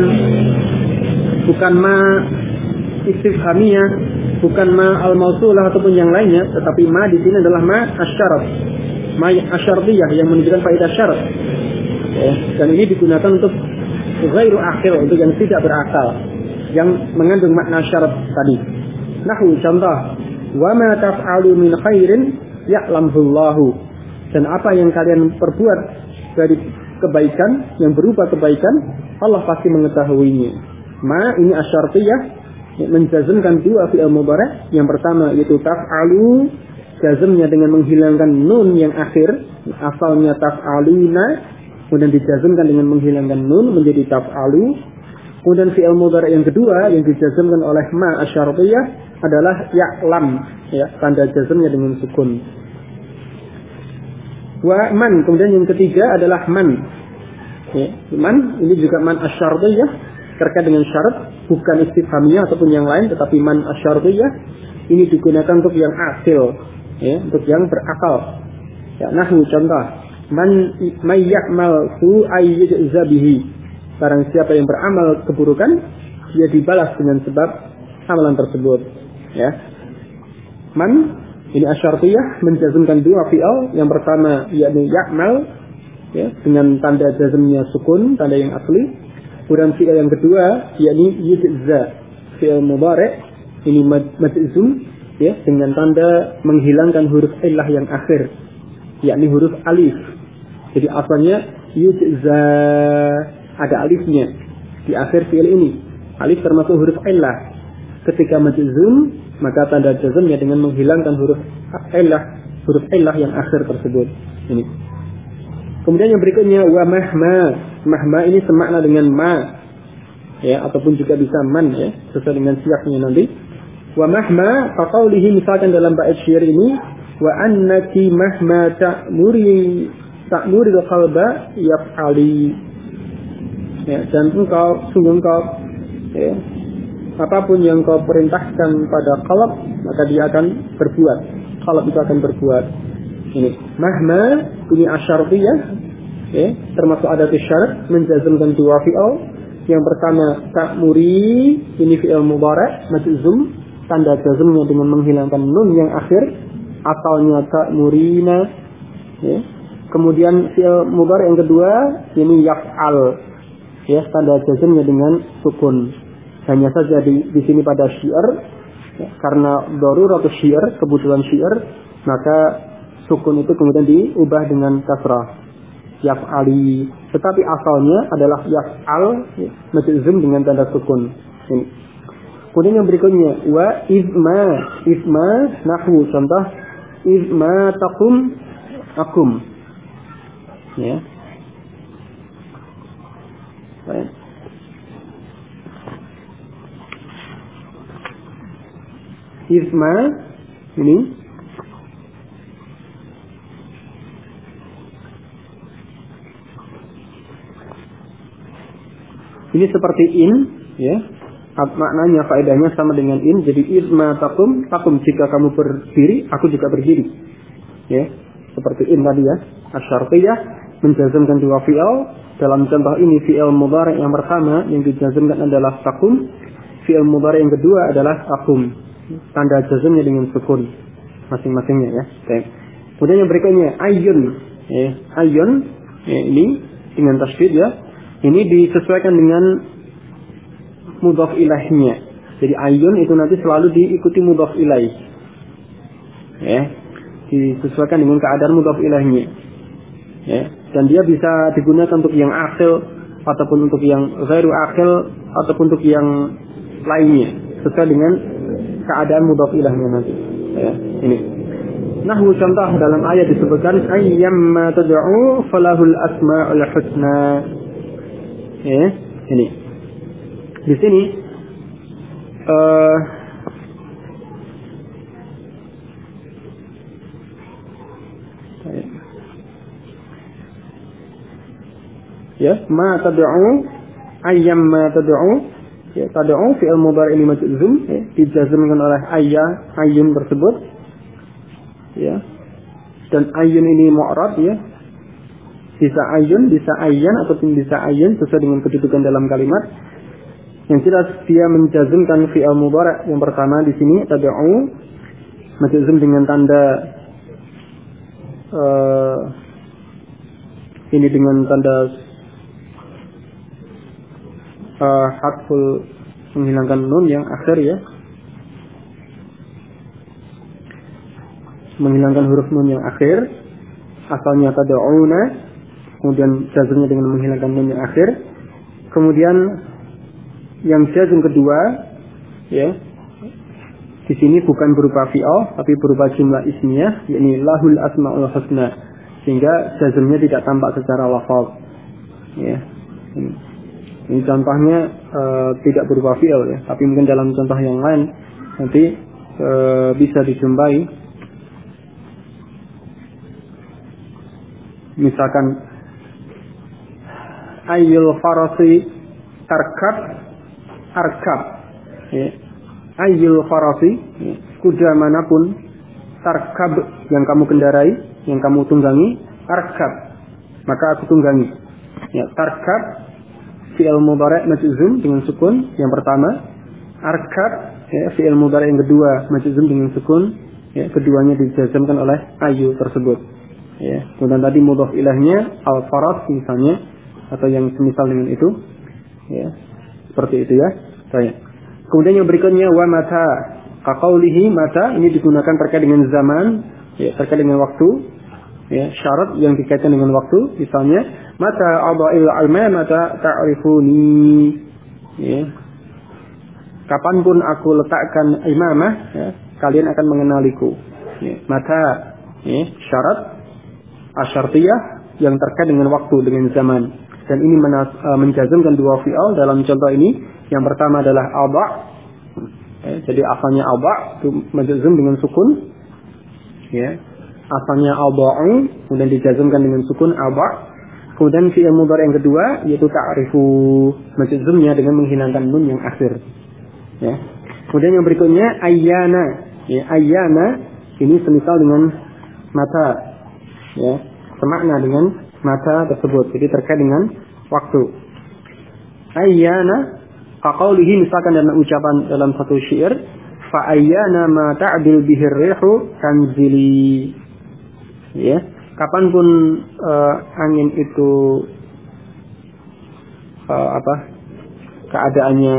bukan ma istifhamiyah, bukan ma al-mausulah ataupun yang lainnya, tetapi ma di sini adalah ma asyarat. Ma asyartiyah yang menunjukkan faedah syarat. Ya, dan ini digunakan untuk ghairu akhir, untuk yang tidak berakal, yang mengandung makna syarat tadi. Nahwu contoh, wa ma taf'alu min khairin ya'lamullahu. Dan apa yang kalian perbuat dari kebaikan yang berupa kebaikan, Allah pasti mengetahuinya. Ma ini asyartiyah menjazmkan 2 fi'il mudhari'. Yang pertama yaitu taf'alu, jazmnya dengan menghilangkan nun yang akhir, asalnya taf'aluna, kemudian dijazmkan dengan menghilangkan nun menjadi taf'alu. Kemudian fi'il mudhari' yang kedua yang dijazmkan oleh ma asyartiyah adalah ya'lam, ya, tanda jazmnya dengan sukun. Wa man, kemudian yang ketiga adalah man. Ya, man ini juga man asyartiyah terkait dengan syarat, bukan istifhamiyah ataupun yang lain, tetapi man asyartiyah ini digunakan untuk yang akil, ya, untuk yang berakal. Ya, nahwu contoh, man may ya'mal su'ay yujza bihi. Barang siapa yang beramal keburukan, dia dibalas dengan sebab amalan tersebut. Ya. Man ini asyartiyah menjazmkan 2 fi'il. Yang pertama yakni ya'mal, ya, dengan tanda jazmnya sukun, tanda yang asli. Kemudian fi'il yang kedua yakni yujza, fi'il mudhari' ini majzum, ya, dengan tanda menghilangkan huruf illah yang akhir, yakni huruf alif. Jadi asalnya yujza, ada alifnya di akhir fi'il ini. Alif termasuk huruf illah. Ketika majzum, maka tanda jazmnya dengan menghilangkan huruf illah yang akhir tersebut. Ini. Kemudian yang berikutnya wa mahma. Mahma ini semakna dengan ma, ya, ataupun juga bisa man, ya, sesuai dengan siapnya nanti. Wa mahma faqaulihi, misalkan dalam bait syair ini, wa annaki mahma ta'muri qalba yaf'ali. Ya, dan sungguh engkau, ya, apapun yang kau perintahkan pada qalb, maka dia akan berbuat. Qalb itu akan berbuat. Ini mahma ini asyartiyah, ya, termasuk adat syarat menjazmkan 2 fi'il. Yang pertama ta'muri, ini fi'il mudhari' majzum, tanda jazmnya dengan menghilangkan nun yang akhir, asalnya ta'murina, ya. Kemudian fi'il mudhari' yang kedua ini yaf'al, ya, tanda jazmnya dengan sukun. Hanya saja di sini pada syair, ya, karena daruratus syair, kebutuhan syair, maka sukun itu kemudian diubah dengan kasrah, yaf'ali. Tetapi asalnya adalah yaf'al, ya, majzum dengan tanda sukun. Ini. Kemudian yang berikutnya wa izma nahwu contoh izma akum, ya. Baik. Izma ini seperti in, ya, maknanya faedahnya sama dengan in. Jadi izma takum jika kamu berdiri, aku juga berdiri, ya, seperti in tadi, ya, asyartiyah menjazmkan 2 fi'il. Dalam contoh ini fi'il mudhari' yang pertama yang dijazmkan adalah takum, fi'il mudhari' yang kedua adalah takum, tanda jazmnya dengan sukun. masing-masingnya ya. Baik. Kemudian yang berikutnya ayun, ya. Ayun ya, ini dengan tasydid ya. Ini disesuaikan dengan mudhaf ilaihnya. Jadi ayun itu nanti selalu diikuti mudhaf ilaih. Ya. Disesuaikan dengan keadaan mudhaf ilaihnya. Ya. Dan dia bisa digunakan untuk yang akhil ataupun untuk yang ghairu akhil ataupun untuk yang lainnya sesuai dengan keadaan mudhaf ilaihnya nanti. Ya. Ini. Nahwu contoh dalam ayat disebutkan ayyamma tad'u falahul asmaul husna. Ya, ini. Di sini ya, ma tad'u ayyamma tad'u ya, tad'u fi'il mudhari' majzum ya, dijazmkan oleh ayyun tersebut. Ya. Dan ayun ini mu'rab ya. Bisa ayun, bisa ayyan ataupun bisa ayun sesuai dengan kedudukan dalam kalimat. Yang jelas dia menjazmkan fi'il mudhari' yang pertama di sini tad'u majzum dengan tanda ini dengan tanda hadful menghilangkan nun yang akhir ya. Menghilangkan huruf nun yang akhir, asalnya tad'una, kemudian jazmnya dengan menghilangkan nun yang akhir. Kemudian yang jazm kedua ya, di sini bukan berupa fi'il tapi berupa jumlah ismiyah, yakni lahul asmaul husna, sehingga jazmnya tidak tampak secara lafaz ya. Ini contohnya tidak berupa fi'il ya, tapi mungkin dalam contoh yang lain nanti bisa dijumpai. Misalkan ayyul farasi arkab ya. Ayyul farasi ya. Kuda manapun tarkab yang kamu kendarai, yang kamu tunggangi, arkab maka aku tunggangi ya. Tarkab fi'il mudhari' majzum dengan sukun yang pertama, arkab ya, fi'il mudhari' yang kedua majzum dengan sukun ya, keduanya dijazmkan oleh ayyu tersebut. Ya, kemudian tadi mudhaf ilahnya al-faras misalnya atau yang semisal dengan itu. Ya, seperti itu ya. Baik. Kemudian yang berikutnya wa mata. Kaqaulihi mata ini digunakan terkait dengan zaman, ya, terkait dengan waktu. Ya, syarat yang dikaitkan dengan waktu, misalnya mata adail alma mata ta'rifuni. Ya. Kapanpun aku letakkan imamah, ya, kalian akan mengenaliku. Ya, mata ya, syarat asyartiyah yang terkait dengan waktu, dengan zaman. Dan ini menjazmkan dua fi'il dalam contoh ini. Yang pertama adalah aba. Jadi asalnya aba itu menjazm dengan sukun. Ya. Asalnya aba'u kemudian dijazmkan dengan sukun aba. Kemudian fi'il mudhari' yang kedua yaitu ta'rifu, menjazmnya dengan menghilangkan nun yang akhir. Ya. Kemudian yang berikutnya ayyana. Ya, ayyana ini semisal dengan mata. Ya, semakna dengan mata tersebut. Jadi terkait dengan waktu. Ayyana kaqaulihi, misalkan dalam ucapan dalam satu syair, fa ayyana ma ta'dil bihi rihu tanzili. Ya, kapanpun angin itu keadaannya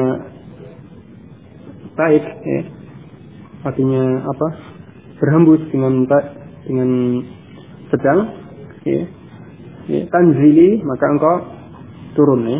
baik ya. Artinya berhembus dengan sedang ya, tanzili maka engkau turun ya.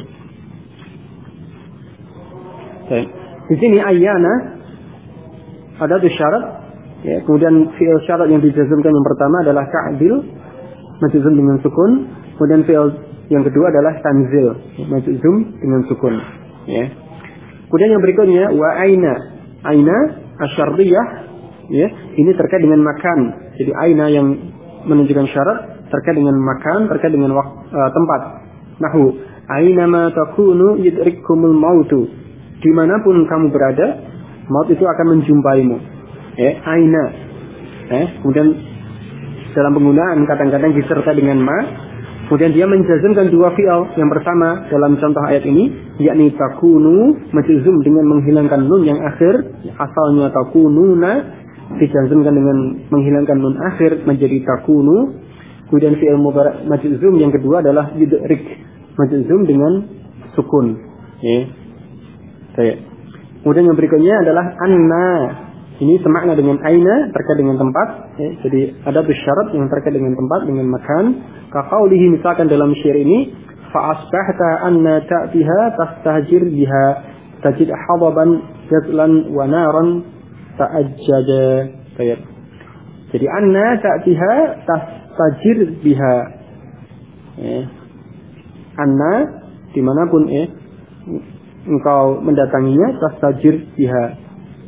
Baik. Di sini ayyana ada tuh syarat ya, kemudian fi'il syarat yang dijazmkan yang pertama adalah ta'dil majzum dengan sukun, kemudian fi'il yang kedua adalah tanzil majzum dengan sukun ya. Kemudian yang berikutnya wa aina asyardiyah ya, ini terkait dengan makan. Jadi aina yang menunjukkan syarat terkait dengan makan, terkait dengan tempat. Nahwu aina ma takunu yudrikkumul mautu. Dimanapun kamu berada, maut itu akan menjumpaimu. Aina. Kemudian dalam penggunaan kadang-kadang disertai dengan ma. Kemudian dia menjazmkan dua fi'il. Yang pertama dalam contoh ayat ini, yakni takunu, majzum dengan menghilangkan nun yang akhir, asalnya takununa. dijazmkan dengan menghilangkan nun akhir menjadi takunu. Kemudian fi'il mudhari' majzum yang kedua adalah yudrik, majzum dengan sukun. Ya. Baik. Kemudian yang berikutnya adalah anna. Ini semakna dengan aina, terkait dengan tempat. Ya. Jadi ada syarat yang terkait dengan tempat, dengan makan. Kaqaulihi, misalkan dalam syair ini, fa asbahta anna ta'tiha tastahjir biha tajid hadaban jazlan wa naran ta'ajjada. Baik. Jadi anna ta'tiha tastajir biha. Ya. Anna dimanapun engkau mendatanginya, tastajir biha.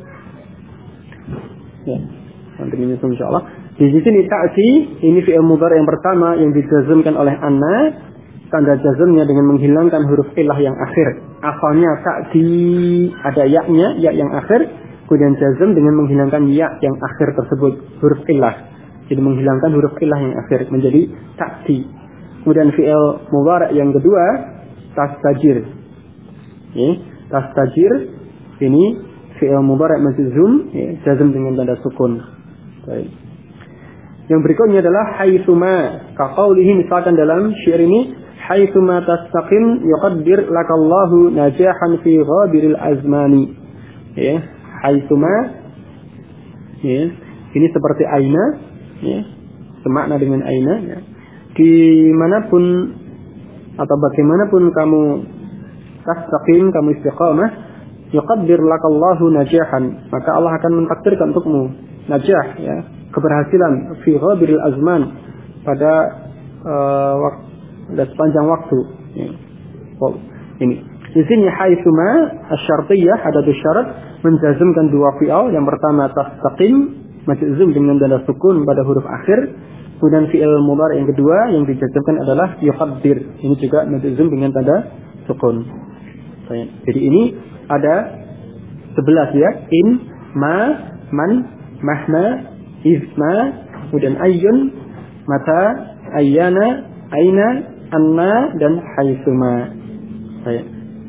Ya, nanti menyusul insyaallah. Di sini ta'ti, ini fi'il mudhari' yang pertama yang dijazmkan oleh anna, tanda jazmnya dengan menghilangkan huruf illah yang akhir. Asalnya ta'ti ada ya-nya, ya yang akhir, kemudian jazm dengan menghilangkan ya yang akhir tersebut, huruf illah. Jadi menghilangkan huruf illah yang akhir menjadi ta'ti. Kemudian fi'il mudhari' yang kedua tastajir. Ya, tastajir ini fi'il mudhari' majzum, ya, jazm dengan tanda sukun. Baik. Yang berikutnya adalah haitsuma. Kaqaulihi, misalkan dalam syair ini, haitsuma tastaqim yuqaddir lakallahu najahan fi ghabiril azmani. Ya, haitsuma, ya, ini seperti aina, ya, semakna dengan aina, ya. Dimanapun atau bagaimanapun kamu tastaqim, kamu istiqamah, yuqaddir lakallahu najahan, maka Allah akan mentakdirkan untukmu najah, ya, keberhasilan fi ghabiril azman, pada sepanjang waktu, ya. Oh, ini di sini haitsuma asy-syartiyah, ada syarat menjazmkan dua fi'il. Yang pertama tastaqim, majzum dengan tanda sukun pada huruf akhir. Kemudian fi'il mudhari' yang kedua yang dijazmkan adalah yuqaddir, ini juga majzum dengan tanda sukun. Jadi ini ada 11, ya. In, ma, man, mahma, izma, kemudian ayyun, mata, ayyana, aina, anna, dan haitsuma. Baik.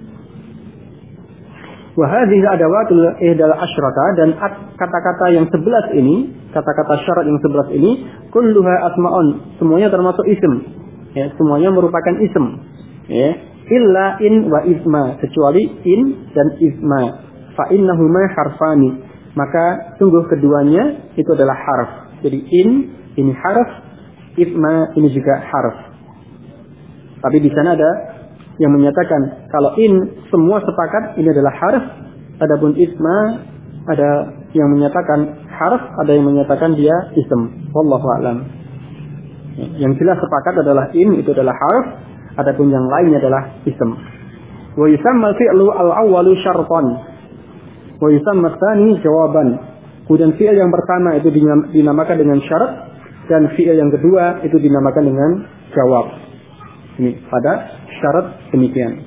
Wa hadhihi adawatul ihdal asyrata, dan kata-kata yang 11 ini, kata-kata syarat yang 11 ini, kulluha asma'un, semuanya termasuk isim. Ya, semuanya merupakan isim. Ya. Illa in wa isma, kecuali in dan isma. Fa innahuma harfani, maka sungguh keduanya itu adalah harf. Jadi in ini harf, isma ini juga harf. Tapi di sana ada yang menyatakan kalau in semua sepakat ini adalah harf, adapun isma ada yang menyatakan harf, ada yang menyatakan dia ism. Wallahu a'lam. Yang jelas sepakat adalah in itu adalah harf, adapun yang lainnya adalah ism. Wa yusamma fi'lu al-awwalu syartan wa yusamma tsani jawaban. Kemudian fi'il yang pertama itu dinamakan dengan syarat, dan fi'il yang kedua itu dinamakan dengan jawab. Ini pada syarat demikian.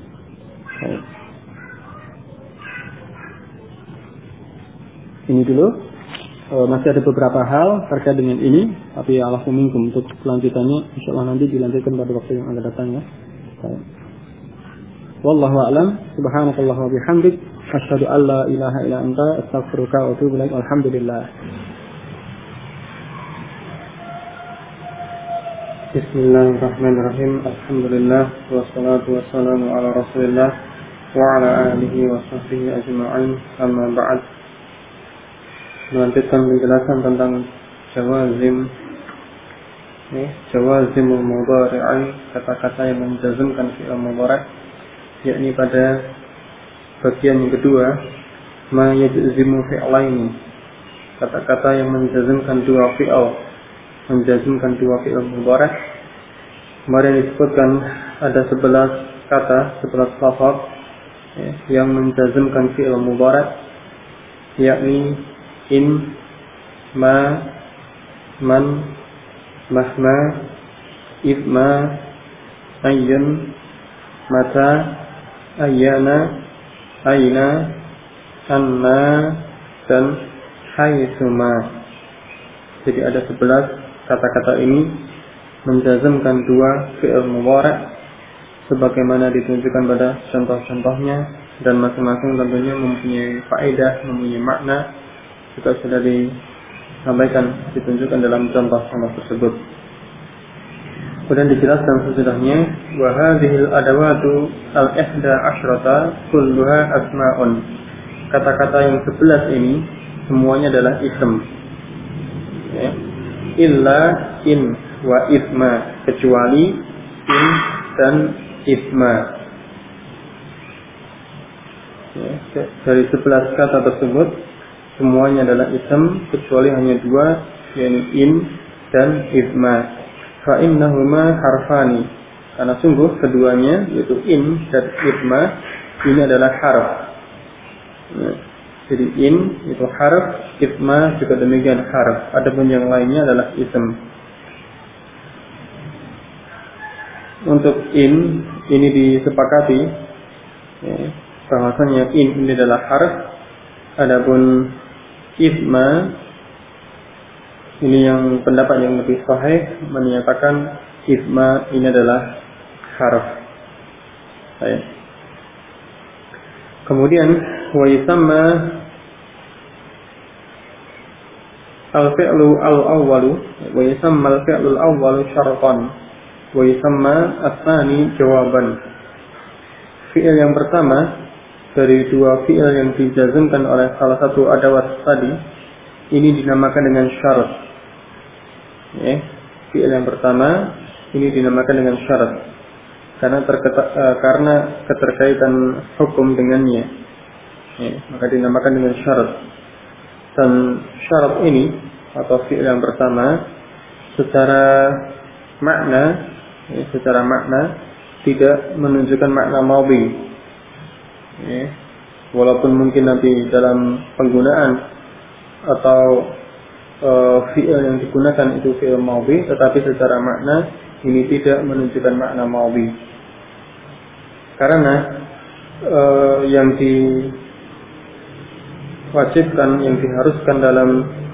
Ini dulu. Masih ada beberapa hal terkait dengan ini, tapi Allah minkum, untuk kelanjutannya insyaallah nanti dilanjutkan pada waktu yang akan datang, ya. Wallahu a'lam. Subhanakallah wa bihamdik, asyhadu an la ilaha illa anta, astaghfiruka wa atubu ilaik. Alhamdulillah. Bismillahirrahmanirrahim. Alhamdulillah wassalatu wassalamu ala Rasulillah wa ala alihi wa sahbihi ajma'in. Amma ba'd. Melanjutkan penjelasan tentang jawazimul mudhari', kata-kata yang menjazmkan fi'il mudhari', yakni pada bagian yang kedua, ma yajzimu fi'laini, kata-kata yang menjazmkan dua fi'il, menjazmkan dua fi'il mudhari'. Kemarin disebutkan ada 11 kata, 11 lafaz, yang menjazmkan fi'il mudhari', yakni in, ma, man, mahma, idma, ayyun, mata, ayyana, aina, anna, dan haitsuma. Jadi ada 11 kata-kata ini menjazmkan dua fi'il mudhari' sebagaimana ditunjukkan pada contoh-contohnya, dan masing-masing tentunya mempunyai faedah, mempunyai makna. Juga sudah sampaikan, ditunjukkan dalam contoh-contoh tersebut. Kemudian dijelaskan sesudahnya, wa hadhil adawatu al-ihda asyrata kulluha asma'un. Kata-kata yang 11 ini semuanya adalah ism. Ya. Illa in wa isma, kecuali in dan isma. Ya. Dari 11 kata tersebut semuanya adalah ism kecuali hanya dua, yaitu in dan isma. Fa innahuma harfani, karena sungguh keduanya yaitu in dan isma ini adalah harf. Ya. Jadi in itu harf, isma juga demikian harf. Adapun yang lainnya adalah ism. Untuk in ini disepakati, ya, bahwasanya in ini adalah harf. Adapun isma ini yang pendapat yang lebih sahih menyatakan isma ini adalah harf. Baik. Kemudian wa yusamma al-fi'lu al-awwalu wa yusamma al-fi'lu al-awwalu syartan wa yusamma ats-tsani jawaban. Fi'il yang pertama dari dua fi'il yang dijazmkan oleh salah satu adawat tadi ini dinamakan dengan syarat. Ya, fi'il yang pertama ini dinamakan dengan syarat karena keterkaitan hukum dengannya. Ya, maka dinamakan dengan syarat. Dan syarat ini atau fi'il yang pertama secara makna tidak menunjukkan makna madhi. Ya, walaupun mungkin nanti dalam penggunaan atau fi'il yang digunakan itu fi'il madhi, tetapi secara makna ini tidak menunjukkan makna madhi. Karena yang diwajibkan, yang diharuskan dalam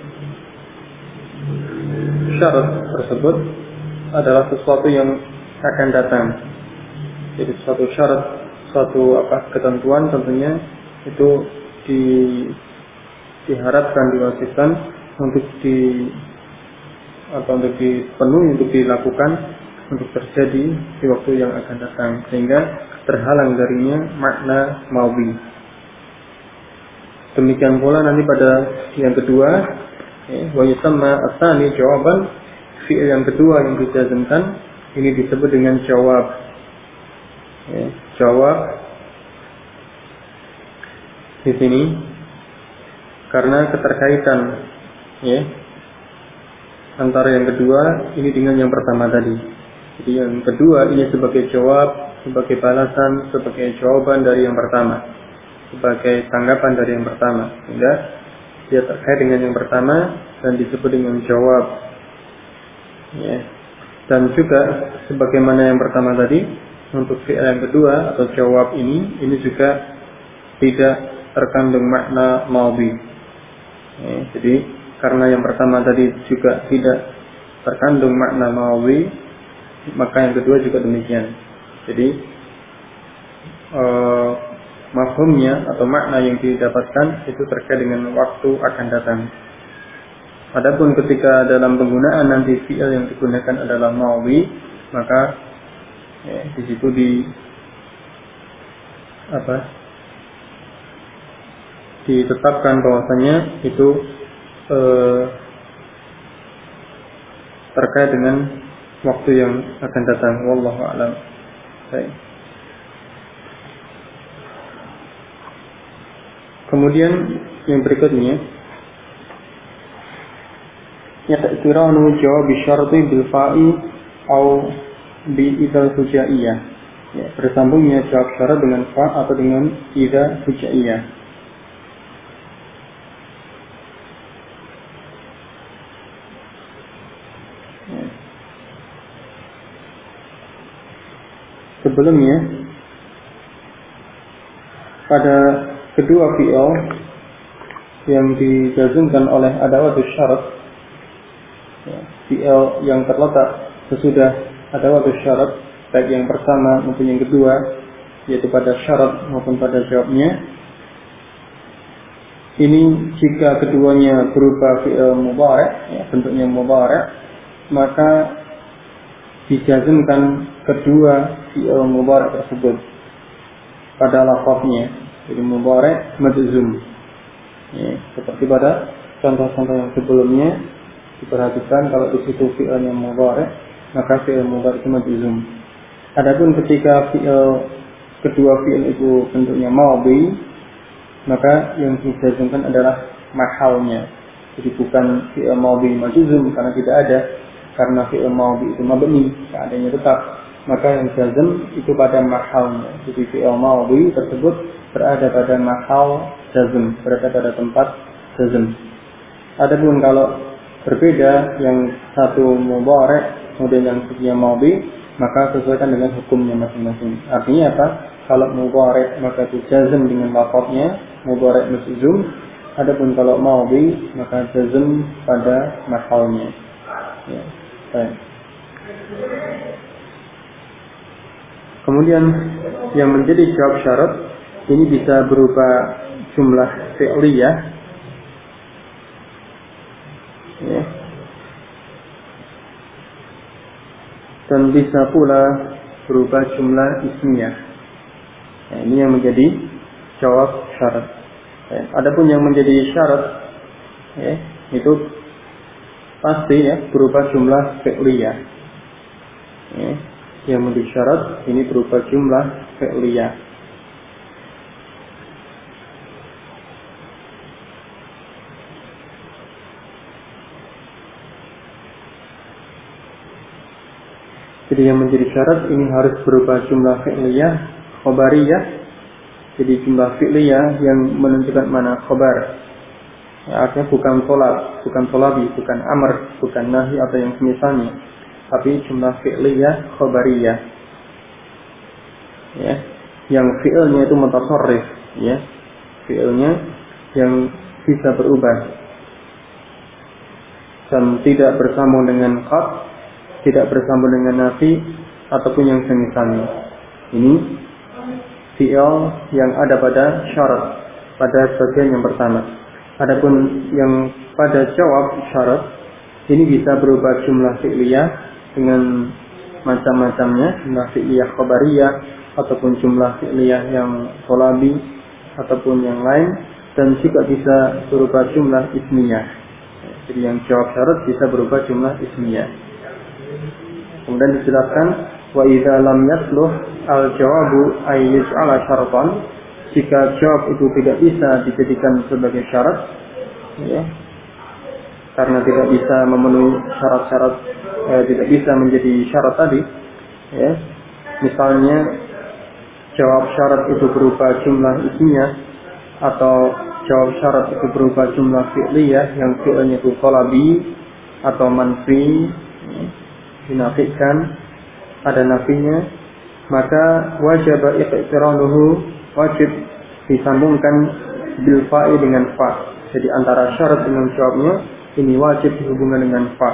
syarat tersebut adalah sesuatu yang akan datang. Jadi suatu syarat, suatu ketentuan tentunya itu diharapkan, diwajibkan untuk dipenuhi, untuk dilakukan, untuk terjadi di waktu yang akan datang, sehingga terhalang darinya makna madhi. Demikian pula nanti pada yang kedua, wa yusamma ats-tsani jawaban, fi'il yang kedua yang dijazmkan ini disebut dengan jawab. Jawab di sini karena keterkaitan antara yang kedua ini dengan yang pertama tadi. Jadi yang kedua ini sebagai jawab, sebagai balasan, sebagai jawaban dari yang pertama, sebagai tanggapan dari yang pertama, sehingga dia terkait dengan yang pertama dan disebut dengan jawab. Dan juga sebagaimana yang pertama tadi, untuk fi'il yang kedua atau jawab ini juga tidak terkandung makna madhi. Jadi karena yang pertama tadi juga tidak terkandung makna madhi, maka yang kedua juga demikian. Jadi mafhumnya atau makna yang didapatkan itu terkait dengan waktu akan datang. Adapun ketika dalam penggunaan nanti fi'il yang digunakan adalah madhi, maka di situ ditetapkan bahwasanya itu terkait dengan waktu yang akan datang. Wallahu a'lam. Baik. Kemudian yang berikutnya, yaqtiranu jawab syarti bil fa'i au bi idzal fujaiyah. Bersambungnya jawab syarat dengan fa atau dengan idza fujaiyah. Sebelumnya pada kedua fi'il yang dijazmkan oleh adawatus syarat, fi'il yang terletak sesudah adawatus syarat, baik yang pertama maupun yang kedua, yaitu pada syarat maupun pada jawabnya, Ini jika keduanya berupa fi'il mudhari', ya, bentuknya mudhari', maka dijazmkan kedua fi'il mudhari' tersebut pada lafaznya. Jadi mudhari' majzum. Ya, seperti pada contoh-contoh yang sebelumnya, diperhatikan kalau di situ fi'ilnya mudhari', maka fi'il mudhari' itu majzum. Adapun ketika kedua fi'il itu bentuknya madhi, maka yang dijazmkan adalah mahalnya. Jadi bukan fi'il madhi majzum karena tidak ada, karena fi'il madhi itu mabni, keadaannya tetap, maka yang jazm itu pada mahalnya. Jadi fi'il madhi tersebut berada pada mahal jazm, berada pada tempat jazm. Adapun kalau berbeda, yang satu mudhari' kemudian yang satunya madhi, maka sesuaikan dengan hukumnya masing-masing. Artinya apa? Kalau mudhari' maka itu jazm dengan lafaznya mudhari' majzum. Adapun kalau madhi maka jazm pada mahalnya. Ya, baik. Kemudian yang menjadi jawab syarat ini bisa berupa jumlah fi'liyah, ya, dan bisa pula berupa jumlah ismiyah. Nah, ini yang menjadi jawab syarat. Ya, adapun yang menjadi syarat, ya, itu pasti ya berupa jumlah fi'liyah. Ya, yang menjadi syarat ini berupa jumlah fi'liyah. Jadi yang menjadi syarat ini harus berupa jumlah fi'liyah, khobariyah. Jadi jumlah fi'liyah yang menunjukkan mana khobar. Ya, artinya bukan tolab, bukan tolabi, bukan amr, bukan nahi atau yang semisalnya, tapi jumlah fi'liyah, khobariyah. Ya, yang fi'ilnya itu mutasarrif, ya, fi'ilnya yang bisa berubah dan tidak bersambung dengan qad, tidak bersambung dengan nafi ataupun yang semisalnya. Ini fi'il yang ada pada syarat, pada bagian yang pertama. Adapun yang pada jawab syarat ini bisa berubah jumlah fi'liyah dengan macam-macamnya, jumlah fi'liyah khabariyah ataupun jumlah fi'liyah yang thalabi ataupun yang lain, dan juga bisa berubah jumlah ismiyah. Jadi yang jawab syarat bisa berubah jumlah ismiyah. Kemudian dijelaskan wa idza lam yasluh al-jawabu ay yaj'ala syaratan, jika jawab itu tidak bisa dijadikan sebagai syarat, ya, karena tidak bisa memenuhi syarat-syarat, tidak bisa menjadi syarat tadi, ya. Misalnya jawab syarat itu berupa jumlah ismiyah atau jawab syarat itu berupa jumlah fi'liyah yang fi'ilnya itu thalabi atau manfi, ya, dinafikan, ada nafinya, maka wajib iqtiranuhu, wajib disambungkan bil fa'i dengan fa. Jadi antara syarat dengan jawabnya ini wajib dihubungkan dengan fa,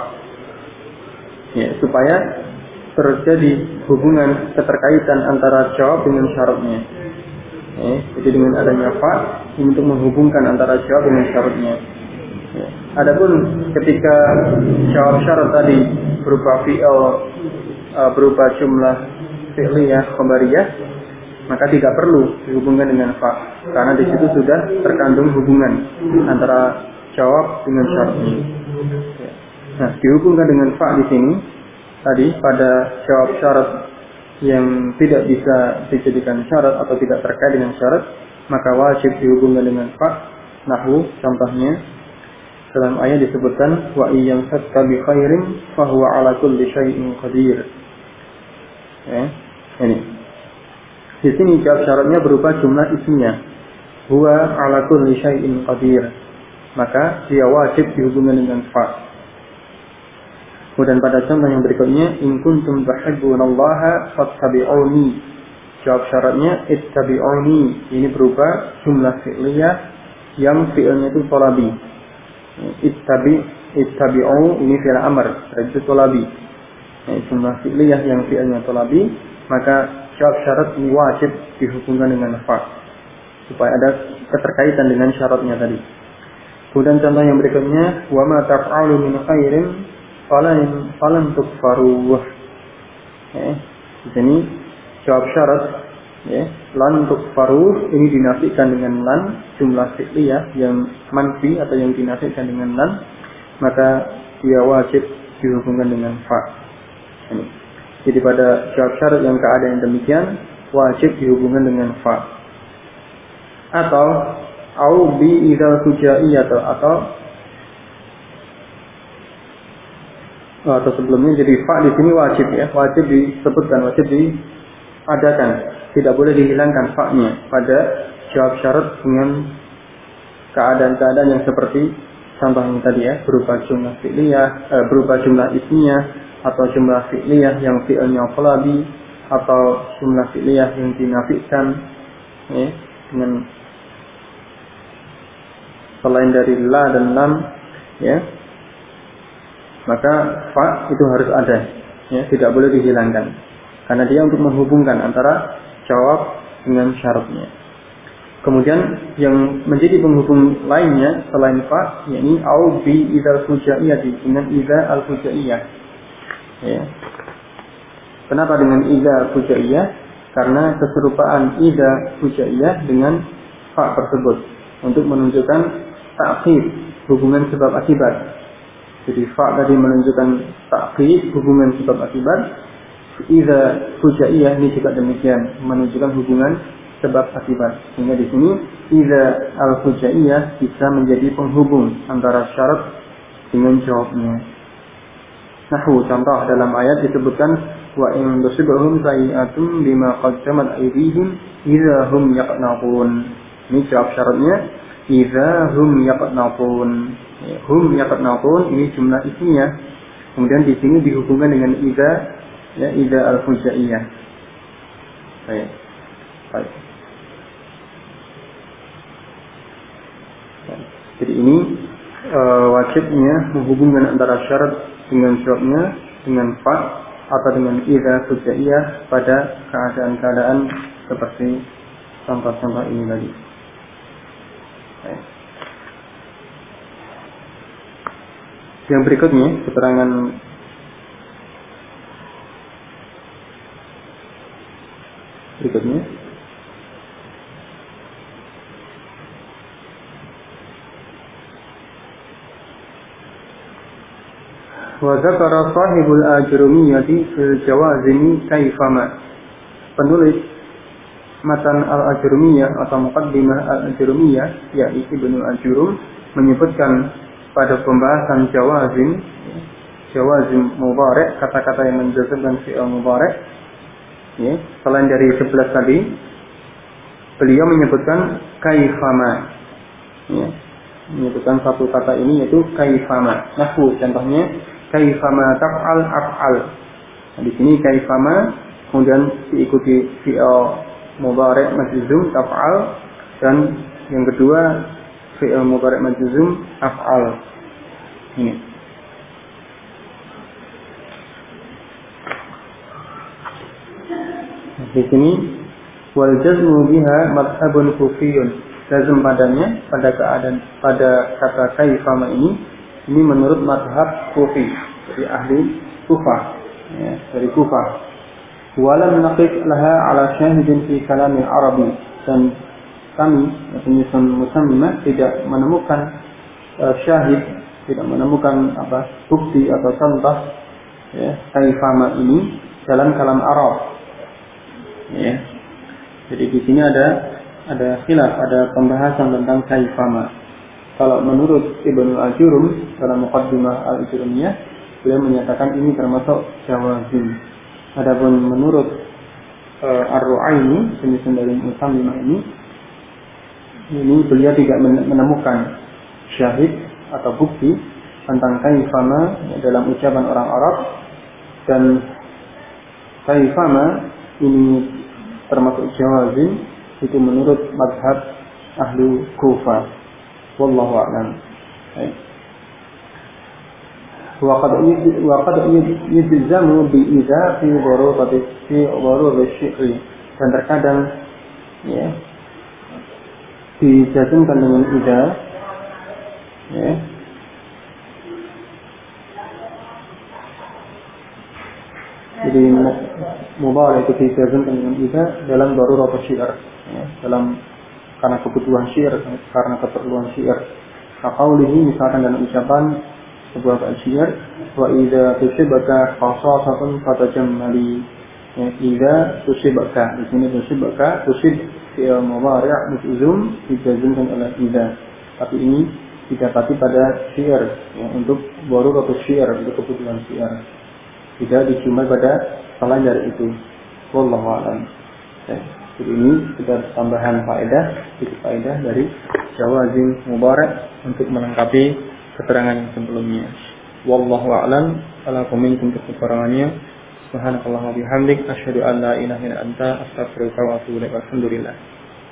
ya, supaya terjadi hubungan keterkaitan antara jawab dengan syaratnya. Ya, jadi dengan adanya fa untuk menghubungkan antara jawab dengan syaratnya. Ya. Adapun ketika jawab syarat tadi berupa fi'il, berupa jumlah fi'liyah khabariyah, maka tidak perlu dihubungkan dengan fa, karena di situ sudah terkandung hubungan antara jawab dengan syaratnya. Ya. Nah, dihubungkan dengan fa di sini tadi pada jawab syarat yang tidak bisa dijadikan syarat atau tidak terkait dengan syarat, maka wajib dihubungkan dengan fa. Nahwu contohnya dalam ayat disebutkan wa iyam fatka bi khairin fa huwa ala kulli syai'in qadir. Ya, ini. Di sini jawab syaratnya berupa jumlah ismiyah. Huwa ala kulli syai'in qadir. Maka dia wajib dihubungkan dengan fa. Kemudian pada contoh yang berikutnya, in kuntum tuhibbunallaha fattabi'uni. Jawab syaratnya ittabi'uni. Ini berupa jumlah fi'liyah yang fi'ilnya itu thalabi. Ittabi'u ini fi'il amr, itu thalabi. Jumlah fi'liyah yang fi'ilnya thalabi, maka jawab syarat ini wajib dihubungkan dengan fa. supaya ada keterkaitan dengan syaratnya tadi. Kemudian contoh yang berikutnya, wa ma taf'alu min khairin falan tukfaruh. Di sini jawab syarat, lan tukfaruh ini dinafikan dengan lan, jumlah fi'liyah yang manfi atau yang dinafikan dengan lan, maka dia wajib dihubungkan dengan fa. Jadi pada jawab syarat yang keadaan demikian wajib dihubungkan dengan fa. Atau bi idzal fujaiyah atau sebelumnya jadi fa di sini wajib wajib disebutkan, wajib diadakan, tidak boleh dihilangkan fa-nya pada jawab syarat dengan keadaan-keadaan yang seperti contohnya tadi berupa jumlah fi'liyah, berupa jumlah ismiyah atau jumlah fi'liyah yang fi'ilnya qalabi atau jumlah fi'liyah yang dinafikan dengan selain dari la dan lam maka fa itu harus ada, tidak boleh dihilangkan karena dia untuk menghubungkan antara jawab dengan syaratnya. Kemudian yang menjadi penghubung lainnya selain fa yakni au bi idzal fujaiyah dengan idza al fujaiyah. Kenapa dengan idza fujaiyah? Karena keserupaan idza fujaiyah dengan fa tersebut untuk menunjukkan ta'qib, hubungan sebab akibat. Jadi fa tadi menunjukkan ta'qib, hubungan sebab akibat. Idza fujaiyah ini juga demikian, menunjukkan hubungan sebab akibat. Sehingga di sini idza al-fujaiyah bisa menjadi penghubung antara syarat dengan jawabnya. Nahwu contoh dalam ayat disebutkan wa in tusibhum sayi'atun bima qaddamat aydihim idza hum yaqnaqun. Ini jawab syaratnya idza hum yaqnaqun. Hum yaqnaqun ini jumlah ismiyah. Kemudian di sini dihubungkan dengan idza idza al-fujaiyah. Baik. Jadi ini wajibnya menghubungkan antara syarat dengan jawabnya dengan fa atau dengan idza fujaiyah pada keadaan-keadaan seperti contoh-contoh ini tadi. Yang berikutnya keterangan berikutnya wa dzakara sahibul ajrumiyyati fil jawazimi kaifama. Penulis matan al-ajrumiyah atau muqaddimah al-ajrumiyah yaitu Ibnu Ajrum menyebutkan pada pembahasan jawazim mubarak, kata-kata yang menjazmkan fi'il mubarak selain dari 11 tadi beliau menyebutkan kaifama menyebutkan satu kata ini yaitu kaifama. Nahwu contohnya kaifama taf'al af'al. Nah, di sini kaifama kemudian diikuti fi'il mudhari' majzum taf'al dan yang kedua fi'il mudhari' majzum af'al. Ini. Nah, di sini wal jazmu biha madhhabun kufiyyun. Jazm padanya pada kata kaifama ini menurut madhab Kufi, dari ahli Kufah, dari Kufah. Walam naqif laha ala syahidin fi kalam Arabi, dan kami penyusun musammah tidak menemukan syahid, tidak menemukan bukti atau contoh kaifama ini dalam kalam Arab. Jadi di sini ada khilaf, ada pembahasan tentang kaifama. Kalau menurut Ibnu Ajrum dalam Muqaddimah al-Ajrumiyah, beliau menyatakan ini termasuk jawazim. Adapun menurut Ar-Ru'aini, penyusun dari Musammimah ini beliau tidak menemukan syahid atau bukti tentang kaifama dalam ucapan orang Arab, dan kaifama ini termasuk jawazim itu menurut madhab ahlu Kufah. Wallahu a'lam. Wa qad yujzamu bi idza fi darurati syai'. Dan terkadang dijazmkan dengan idza, ya. Jadi mudhari itu dijazmkan dengan idza dalam darurat syiar, ya, dalam karena kebutuhan syair, karena keperluan syair. Kaqaulihi, misalkan dalam ucapan sebuah bait syair, wa idza tusibaka khasasatun fatajammali. Ya, idza tusibaka, di sini tusibaka, tusib fi'il mudhari' majzum dijazmkan oleh idza. Tapi ini didapati pada syair, ya, untuk darurat syair, untuk kebutuhan syair. Tidak dijumpai pada selain dari itu. Wallahu a'lam. Ya. Jadi ini sudah tambahan faedah dari jawazim mubarak untuk melengkapi keterangan yang sebelumnya. Wallahu a'lam. Ala minkum kekurangannya. Subhanakallahumma bihamdik asyhadu an la ilaha illa anta astaghfiruka wa atubu ilaik. Alhamdulillah.